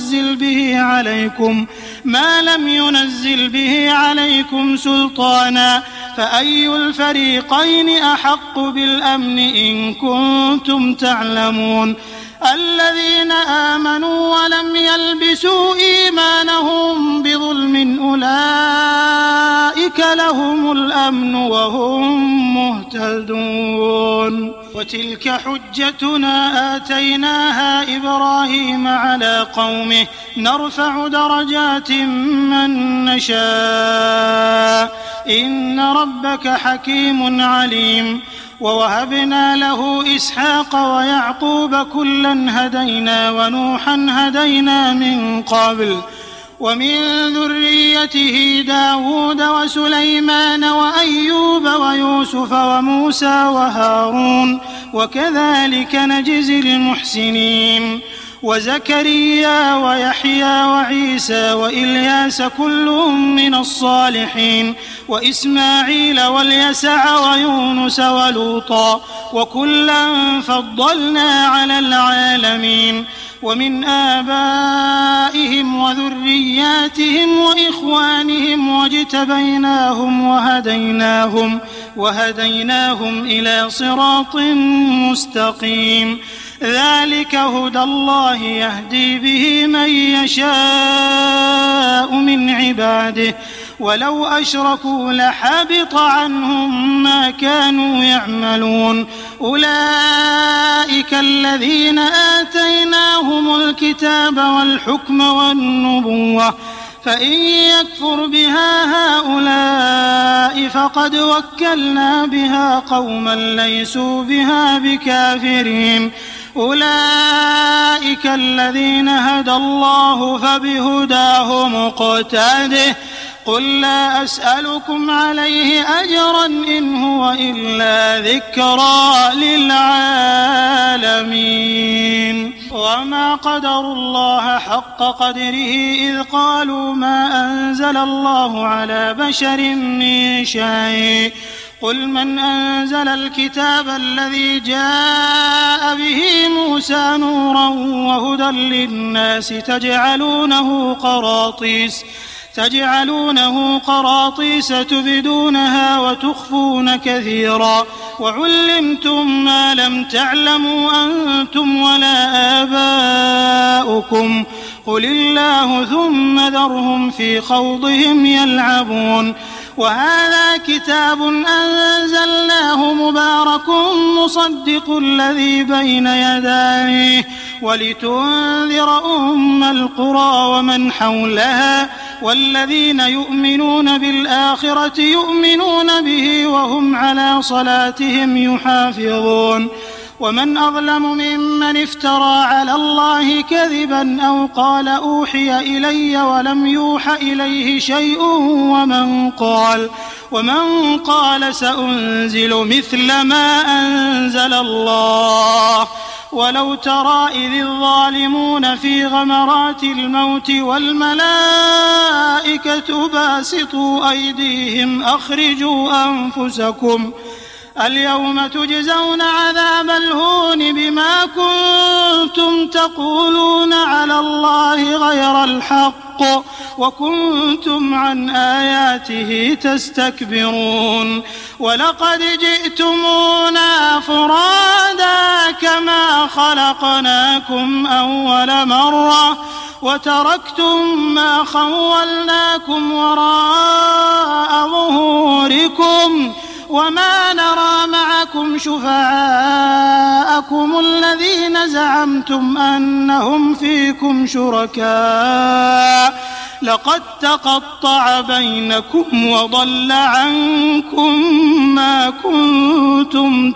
S3: ينزل به عليكم سلطانا فأي الفريقين أحق بالأمن إن كنتم تعلمون. الذين آمنوا ولم يلبسوا إيمانهم بظلم أولئك لهم الأمن وهم مهتدون. وتلك حجتنا آتيناها إبراهيم على قومه نرفع درجات من نشاء إن ربك حكيم عليم. ووهبنا له إسحاق ويعقوب كلا هدينا ونوحا هدينا من قبل ومن ذريته داود وسليمان وأيوب ويوسف وموسى وهارون وكذلك نجزي المحسنين. وزكريا ويحيى وعيسى وإلياس كل من الصالحين وإسماعيل واليسع ويونس ولوطا وكلا فضلنا على العالمين. ومن آبائهم وذرياتهم وإخوانهم واجتبيناهم وهديناهم إلى صراط مستقيم. ذلك هدى الله يهدي به من يشاء من عباده ولو أشركوا لحبط عنهم ما كانوا يعملون. أولئك الذين آتيناهم الكتاب والحكم والنبوة فإن يكفر بها هؤلاء فقد وكلنا بها قوما ليسوا بها بكافرين. أولئك الذين هدى الله فبهداه مقتده قل لا أسألكم عليه أجرا إن هو إلا ذكرى للعالمين. وما قدروا الله حق قدره إذ قالوا ما أنزل الله على بشر من شيء قل من أنزل الكتاب الذي جاء به موسى نورا وهدى للناس تجعلونه قراطيس تبدونها وتخفون كثيرا وعلمتم ما لم تعلموا أنتم ولا آباؤكم قل الله ثم ذرهم في خوضهم يلعبون. وهذا كتاب أنزلناه مبارك مصدق الذي بين يديه ولتنذر أم القرى ومن حولها والذين يؤمنون بالآخرة يؤمنون به وهم على صلاتهم يحافظون. ومن أظلم ممن افترى على الله كذبا أو قال أوحي إلي ولم يوح إليه شيء ومن قال سأنزل مثل ما أنزل الله. ولو ترى إذ الظالمون في غمرات الموت والملائكة باسطوا أيديهم أخرجوا أنفسكم اليوم تجزون عذاب الهون بما كنتم تقولون على الله غير الحق وكنتم عن آياته تستكبرون. ولقد جئتمونا فرادا كما خلقناكم أول مرة وتركتم ما خولناكم وراء ظهوركم وما نرى معكم شفعاءكم الذين زعمتم أنهم فيكم شركاء لقد تقطع بينكم وضل عنكم ما كنتم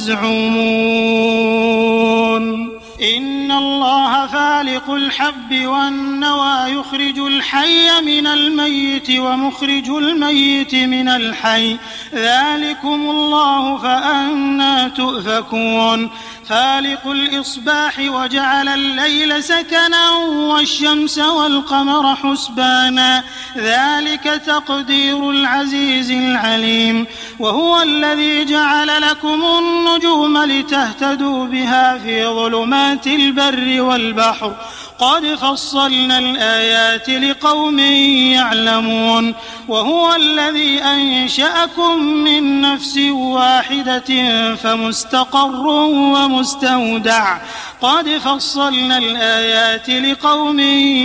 S3: تزعمون إن الله فالق الحب والنوى يخرج الحي من الميت ومخرج الميت من الحي ذلكم الله فأنى تؤفكون فالق الإصباح وجعل الليل سكنا والشمس والقمر حسبانا ذلك تقدير العزيز العليم وهو الذي جعل لكم النجوم لتهتدوا بها في ظلمات البر والبحر قد فصلنا الآيات لقوم يعلمون وهو الذي أنشأكم من نفس واحدة فمستقر ومستودع قد فصلنا الآيات لقوم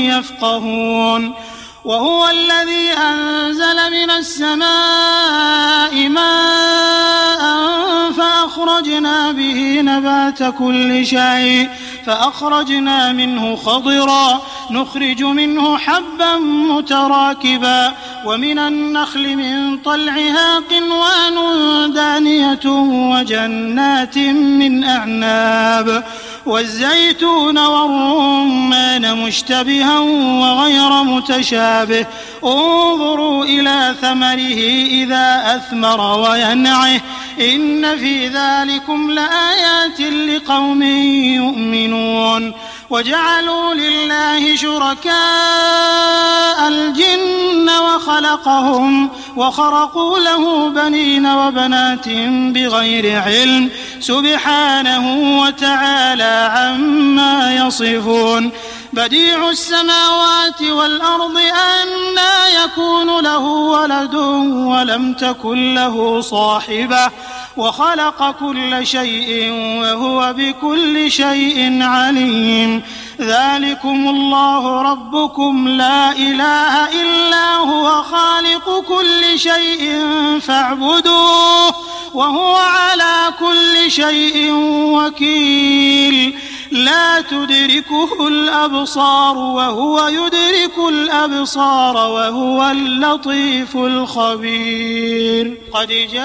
S3: يفقهون وهو الذي أنزل من السماء ماء فأخرجنا به نبات كل شيء فأخرجنا منه خضرا نخرج منه حبا متراكبا ومن النخل من طلعها قنوان دانية وجنات من أعناب والزيتون والرمان مشتبها وغير متشابه انظروا إلى ثمره إذا أثمر وينعه إن في ذلكم لآيات لقوم يؤمنون وجعلوا لله شركاء الجن وخلقهم وخرقوا له بنين وبنات بغير علم سبحانه وتعالى عما يصفون بديع السماوات والأرض أنى يكون له ولد ولم تكن له صاحبة وخلق كل شيء وهو بكل شيء عليم ذلكم الله ربكم لا إله إلا هو خالق كل شيء فاعبدوه وهو على كل شيء وكيل لا تدركه الأبصار وهو يدرك الأبصار وهو اللطيف الخبير قد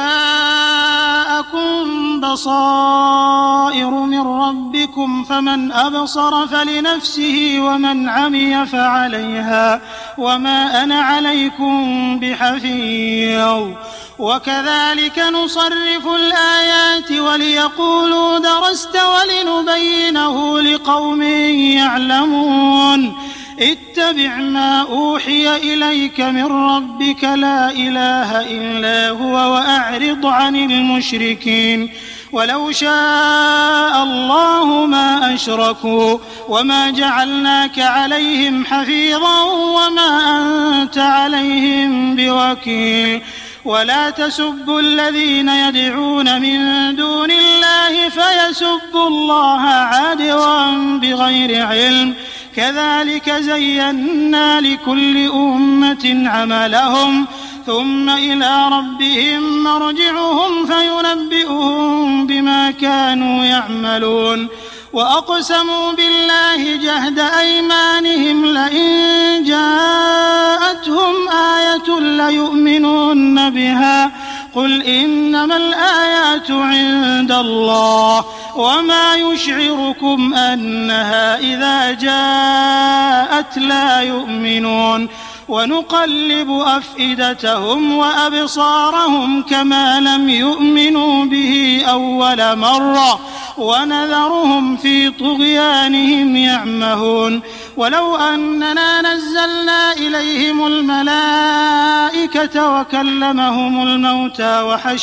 S3: جاءكم بصائر من ربكم فمن أبصر فلنفسه ومن عمي فعليها وما أنا عليكم بحفيظ وكذلك نصرف الآيات وليقولوا درست ولنبينه لقوم يعلمون اتبع ما أوحي إليك من ربك لا إله إلا هو وأعرض عن المشركين ولو شاء الله ما أشركوا وما جعلناك عليهم حفيظا وما أنت عليهم بوكيل ولا تسبوا الذين يدعون من دون الله فيسبوا الله عدوا بغير علم كذلك زينا لكل أمة عملهم ثم إلى ربهم مرجعهم فينبئهم بما كانوا يعملون وأقسموا بالله جهد أيمانهم لئن جاءتهم آية ليؤمنون بها قل إنما الآيات عند الله وما يشعركم أنها إذا جاءت لا يؤمنون ونقلب أفئدتهم وأبصارهم كما لم يؤمنوا به أول مرة ونذرهم في طغيانهم يعمهون ولو أننا نزلنا إليهم الملائكة وكلمهم الموتى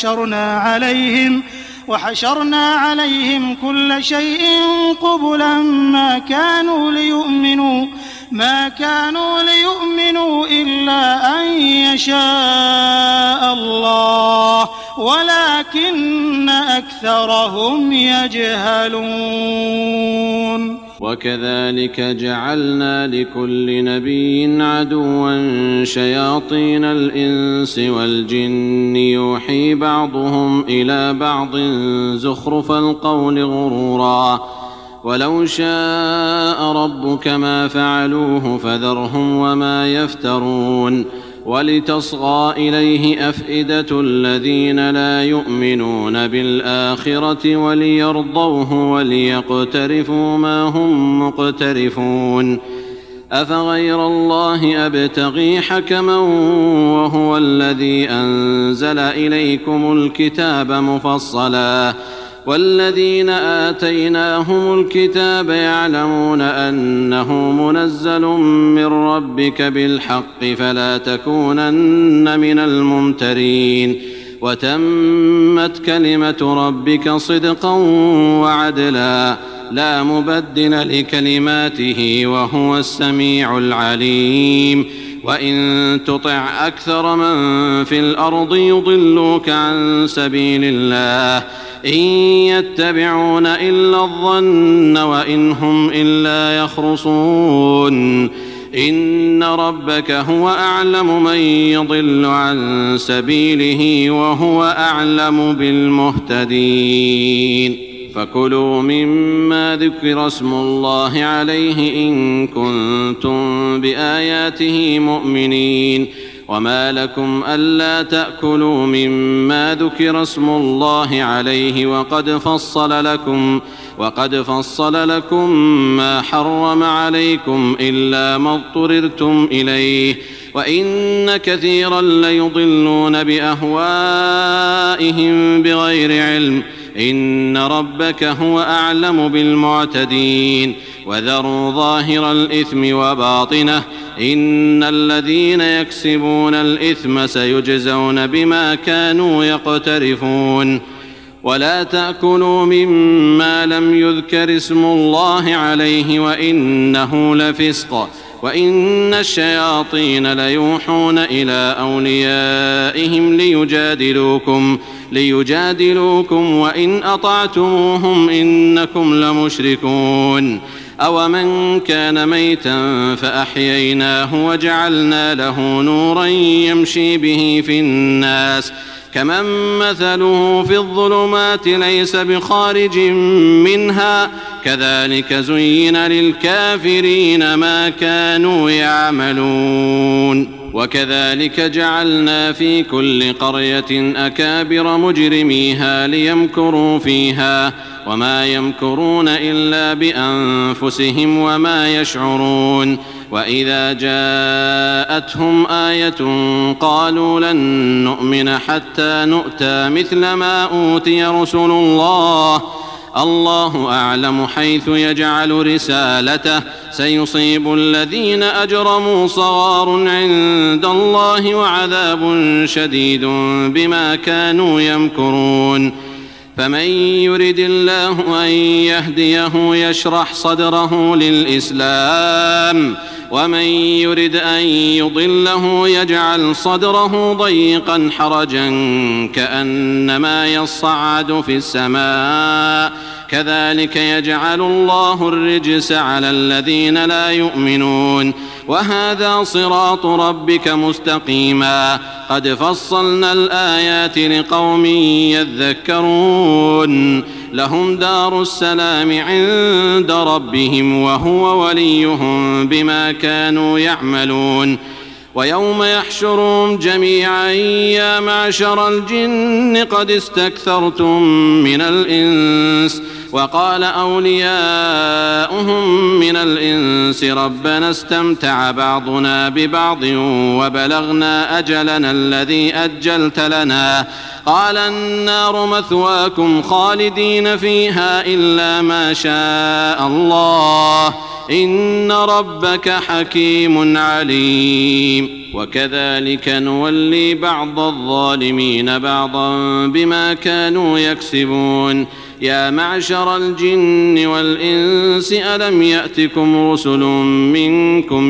S3: وحشرنا عليهم كل شيء قبلا ما كانوا ليؤمنوا إلا أن يشاء الله ولكن أكثرهم يجهلون
S2: وكذلك جعلنا لكل نبي عدوا شياطين الإنس والجن يوحي بعضهم إلى بعض زخرف القول غرورا ولو شاء ربك ما فعلوه فذرهم وما يفترون ولتصغى إليه أفئدة الذين لا يؤمنون بالآخرة وليرضوه وليقترفوا ما هم مقترفون أفغير الله أبتغي حكما وهو الذي أنزل إليكم الكتاب مفصلا والذين آتيناهم الكتاب يعلمون أنه منزل من ربك بالحق فلا تكونن من الممترين وتمت كلمة ربك صدقا وعدلا لا مبدل لكلماته وهو السميع العليم وإن تطع أكثر من في الأرض يضلوك عن سبيل الله إن يتبعون إلا الظن وإن هم إلا يخرصون إن ربك هو أعلم من يضل عن سبيله وهو أعلم بالمهتدين فكلوا مما ذكر اسم الله عليه إن كنتم بآياته مؤمنين وما لكم ألا تأكلوا مما ذكر اسم الله عليه وقد فصل لكم ما حرم عليكم إلا ما اضطررتم إليه وإن كثيرا ليضلون بأهوائهم بغير علم إن ربك هو أعلم بالمعتدين وذروا ظاهر الإثم وباطنه إن الذين يكسبون الإثم سيجزون بما كانوا يقترفون ولا تأكلوا مما لم يذكر اسم الله عليه وإنه لفسق وإن الشياطين ليوحون إلى أوليائهم ليجادلوكم وإن أطعتموهم إنكم لمشركون أومن كان ميتا فأحييناه وجعلنا له نورا يمشي به في الناس كمن مثله في الظلمات ليس بخارج منها كذلك زين للكافرين ما كانوا يعملون وكذلك جعلنا في كل قرية أكابر مجرميها ليمكروا فيها وما يمكرون إلا بأنفسهم وما يشعرون وإذا جاءتهم آية قالوا لن نؤمن حتى نؤتى مثل ما أوتي رسل الله أعلم حيث يجعل رسالته سيصيب الذين أجرموا صغار عند الله وعذاب شديد بما كانوا يمكرون فمن يرد الله أن يهديه يشرح صدره للإسلام ومن يرد أن يضله يجعل صدره ضيقا حرجا كأنما يصعد في السماء كذلك يجعل الله الرجس على الذين لا يؤمنون وهذا صراط ربك مستقيما قد فصلنا الآيات لقوم يذكرون لهم دار السلام عند ربهم وهو وليهم بما كانوا يعملون ويوم يحشرهم جميعا يا معشر الجن قد استكثرتم من الإنس وقال أولياؤهم من الإنس ربنا استمتع بعضنا ببعض وبلغنا أجلنا الذي أجلت لنا قال النار مثواكم خالدين فيها إلا ما شاء الله إن ربك حكيم عليم وكذلك نولي بعض الظالمين بعضا بما كانوا يكسبون يا معشر الجن والإنس ألم يأتكم رسل منكم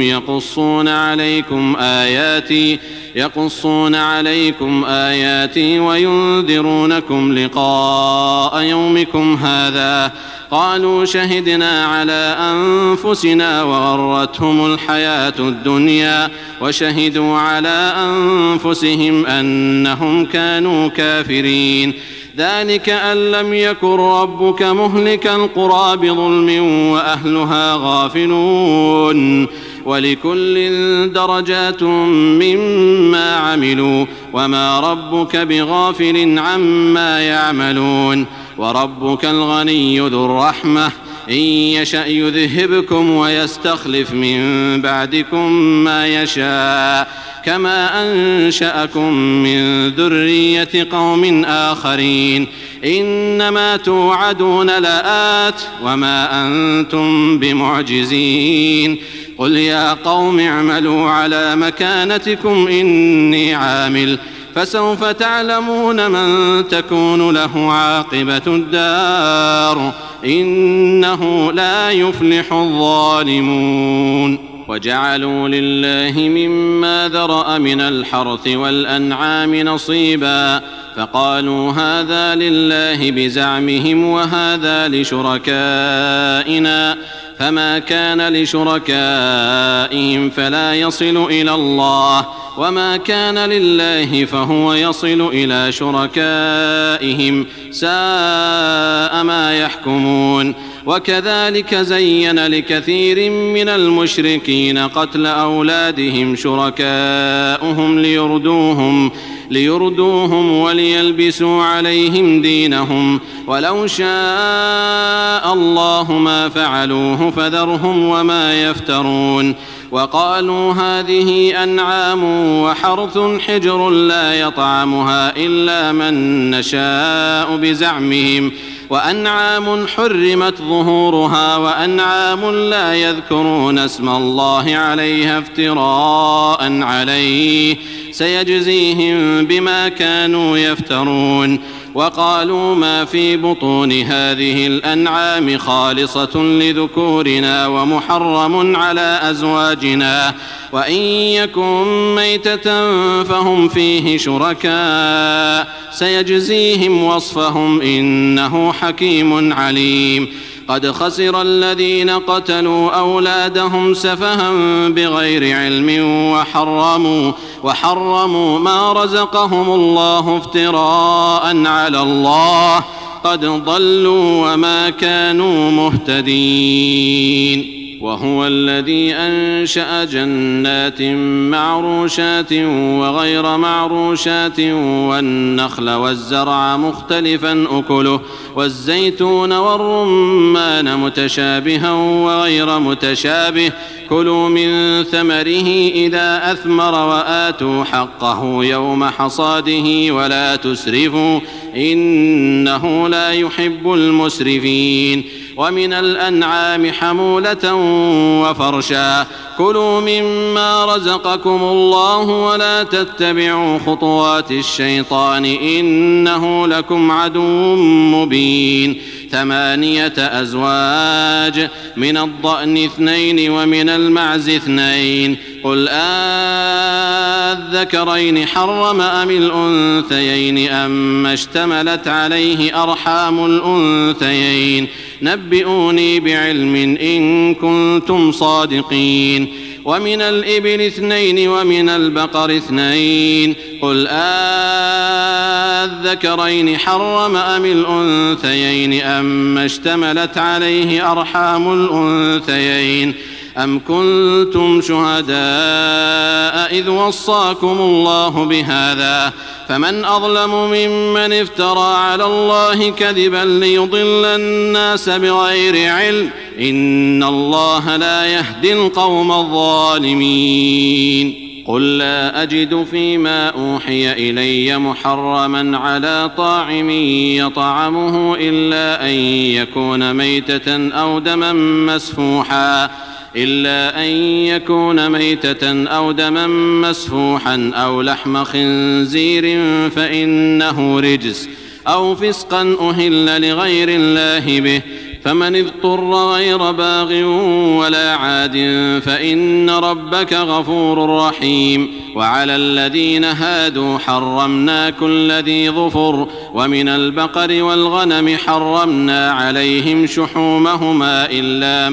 S2: يقصون عليكم آياتي وينذرونكم لقاء يومكم هذا قالوا شهدنا على أنفسنا وغرتهم الحياة الدنيا وشهدوا على أنفسهم أنهم كانوا كافرين ذلك أن لم يكن ربك مهلك القرى بظلم وأهلها غافلون ولكل درجات مما عملوا وما ربك بغافل عما يعملون وربك الغني ذو الرحمة إن يشأ يذهبكم ويستخلف من بعدكم ما يشاء كما أنشأكم من ذرية قوم آخرين إنما توعدون لآت وما أنتم بمعجزين قل يا قوم اعملوا على مكانتكم إني عامل فسوف تعلمون من تكون له عاقبة الدار إنه لا يفلح الظالمون وجعلوا لله مما ذرأ من الحرث والأنعام نصيبا فقالوا هذا لله بزعمهم وهذا لشركائنا فما كان لشركائهم فلا يصل إلى الله وما كان لله فهو يصل إلى شركائهم ساء ما يحكمون وكذلك زين لكثير من المشركين قتل أولادهم شركاؤهم ليردوهم وليلبسوا عليهم دينهم ولو شاء الله ما فعلوه فذرهم وما يفترون وقالوا هذه أنعام وحرث حجر لا يطعمها إلا من نشاء بزعمهم وأنعام حرمت ظهورها وأنعام لا يذكرون اسم الله عليها افتراء عليه سيجزيهم بما كانوا يفترون وقالوا ما في بطون هذه الأنعام خالصة لذكورنا ومحرم على أزواجنا وإن يكن ميتة فهم فيه شركاء سيجزيهم وصفهم إنه حكيم عليم قد خسر الذين قتلوا أولادهم سفها بغير علم وحرموا ما رزقهم الله افتراء على الله قد ضلوا وما كانوا مهتدين وهو الذي أنشأ جنات معروشات وغير معروشات والنخل والزرع مختلفا أكله والزيتون والرمان متشابها وغير متشابه كلوا من ثمره إذا أثمر وآتوا حقه يوم حصاده ولا تسرفوا إنه لا يحب المسرفين ومن الأنعام حمولة وفرشا كلوا مما رزقكم الله ولا تتبعوا خطوات الشيطان إنه لكم عدو مبين 8 أزواج من الضأن 2 ومن المعز 2 قل أذكرين حرم أم الأنثيين أما اشتملت عليه أرحام الأنثيين نبئوني بعلم إن كنتم صادقين ومن الإبل 2 ومن البقر 2 قل أذكرين حرم أم الأنثيين أما اشتملت عليه أرحام الأنثيين أم كنتم شهداء إذ وصاكم الله بهذا فمن أظلم ممن افترى على الله كذبا ليضل الناس بغير علم إن الله لا يهدي القوم الظالمين قل لا أجد فيما أوحي إلي محرما على طاعم يطعمه إلا أن يكون ميتة أو دما مسفوحا أو لحم خنزير فإنه رجس أو فسقا أهل لغير الله به فمن اضطر غير باغ ولا عاد فإن ربك غفور رحيم وعلى الذين هادوا حرمنا كل ذي ظفر ومن البقر والغنم حرمنا عليهم شحومهما إلا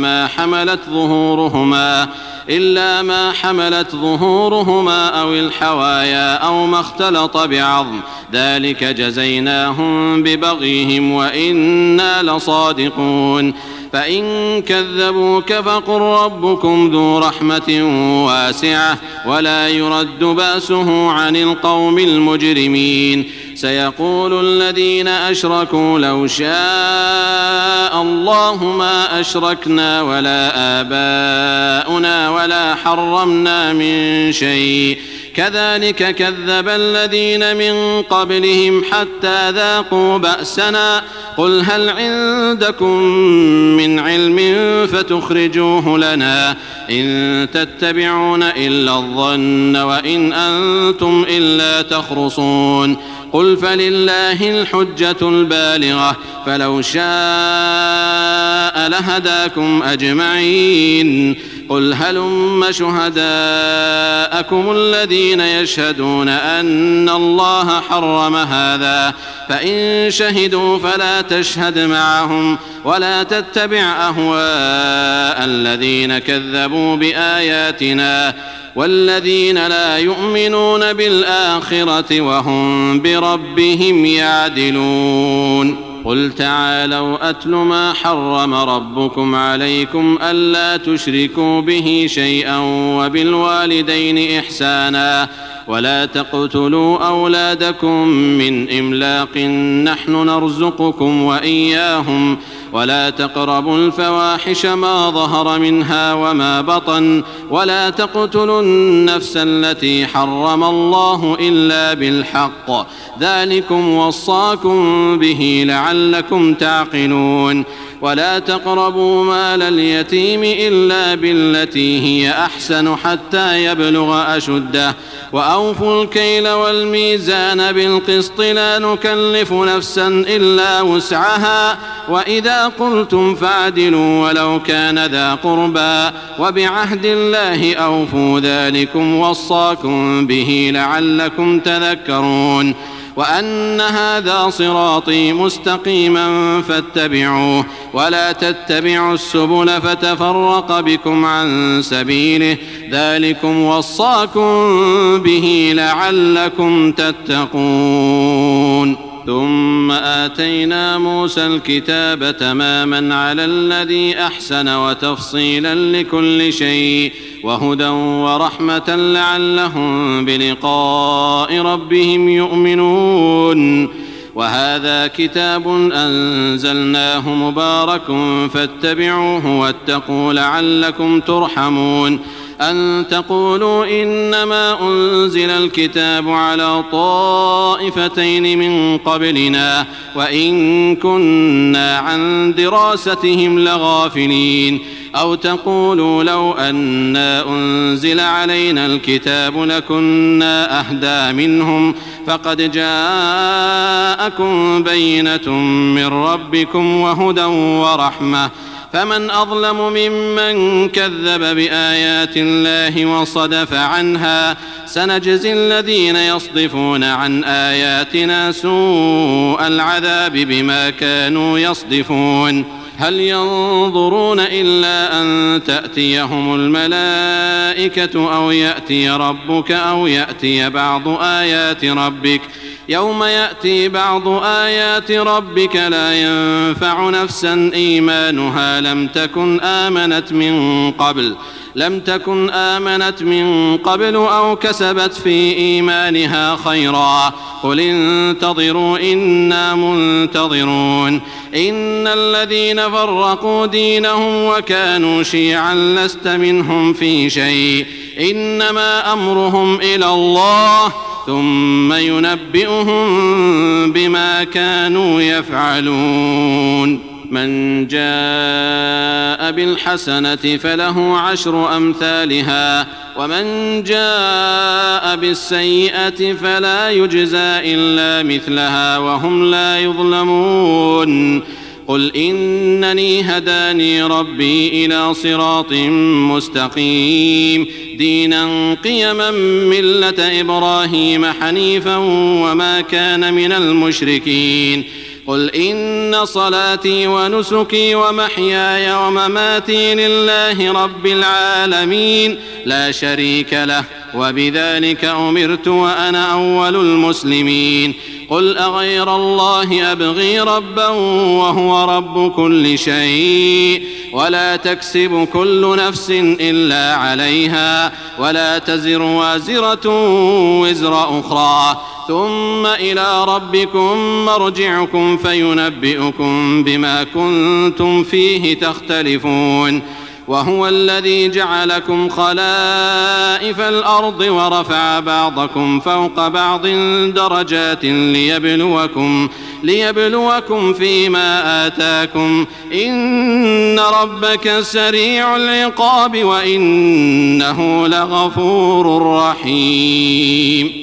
S2: ما حملت ظهورهما أو الحوايا أو ما اختلط بعظم ذلك جزيناهم ببغيهم وإنا لصادقون فإن كذبوك فقل ربكم ذو رحمة واسعة ولا يرد بأسه عن القوم المجرمين سيقول الذين أشركوا لو شاء الله ما أشركنا ولا آباؤنا ولا حرمنا من شيء كذلك كذب الذين من قبلهم حتى ذاقوا بأسنا قل هل عندكم من علم فتخرجوه لنا إن تتبعون إلا الظن وإن أنتم إلا تخرصون قل فلله الحجة البالغة فلو شاء لهداكم أجمعين قل هلم شهداءكم الذين يشهدون أن الله حرم هذا فإن شهدوا فلا تشهد معهم ولا تتبع أهواء الذين كذبوا بآياتنا والذين لا يؤمنون بالآخرة وهم بربهم يعدلون قل تعالوا أتل ما حرم ربكم عليكم ألا تشركوا به شيئا وبالوالدين إحسانا ولا تقتلوا أولادكم من إملاق نحن نرزقكم وإياهم ولا تقربوا الفواحش ما ظهر منها وما بطن ولا تقتلوا النفس التي حرم الله إلا بالحق ذلكم وصاكم به لعلكم تعقلون ولا تقربوا مال اليتيم إلا بالتي هي أحسن حتى يبلغ أشده وأوفوا الكيل والميزان بالقسط لا نكلف نفسا إلا وسعها وإذا قلتم فاعدلوا ولو كان ذا قربى وبعهد الله أوفوا ذلكم وصاكم به لعلكم تذكرون وأن هذا صراطي مستقيما فاتبعوه ولا تتبعوا السبل فتفرق بكم عن سبيله ذلكم وصاكم به لعلكم تتقون ثم آتينا موسى الكتاب تماما على الذي أحسن وتفصيلا لكل شيء وهدى ورحمة لعلهم بلقاء ربهم يؤمنون وهذا كتاب أنزلناه مبارك فاتبعوه واتقوا لعلكم ترحمون أن تقولوا إنما أنزل الكتاب على طائفتين من قبلنا وإن كنا عن دراستهم لغافلين أو تقولوا لو أنا أنزل علينا الكتاب لكنا أهدى منهم فقد جاءكم بينة من ربكم وهدى ورحمة فمن أظلم ممن كذب بآيات الله وصدف عنها سنجزي الذين يصدفون عن آياتنا سوء العذاب بما كانوا يصدفون هل ينظرون إلا أن تأتيهم الملائكة أو يأتي ربك أو يأتي بعض آيات ربك يوم يأتي بعض آيات ربك لا ينفع نفسا إيمانها لم تكن آمنت من قبل أو كسبت في إيمانها خيرا قل انتظروا إنا منتظرون إن الذين فرقوا دينهم وكانوا شيعا لست منهم في شيء إنما أمرهم إلى الله ثم ينبئهم بما كانوا يفعلون من جاء بالحسنة فله 10 أمثالها ومن جاء بالسيئة فلا يجزى إلا مثلها وهم لا يظلمون قل إنني هداني ربي إلى صراط مستقيم دينا قيما ملة إبراهيم حنيفا وما كان من المشركين قل إن صلاتي ونسكي ومحياي ومماتي لله رب العالمين لا شريك له وبذلك أمرت وأنا أول المسلمين قل أغير الله أبغي ربا وهو رب كل شيء ولا تكسب كل نفس إلا عليها ولا تزر وازرة وزر أخرى ثم إلى ربكم مرجعكم فينبئكم بما كنتم فيه تختلفون وهو الذي جعلكم خلائف الأرض ورفع بعضكم فوق بعض درجات ليبلوكم فيما آتاكم إن ربك سريع العقاب وإنه لغفور رحيم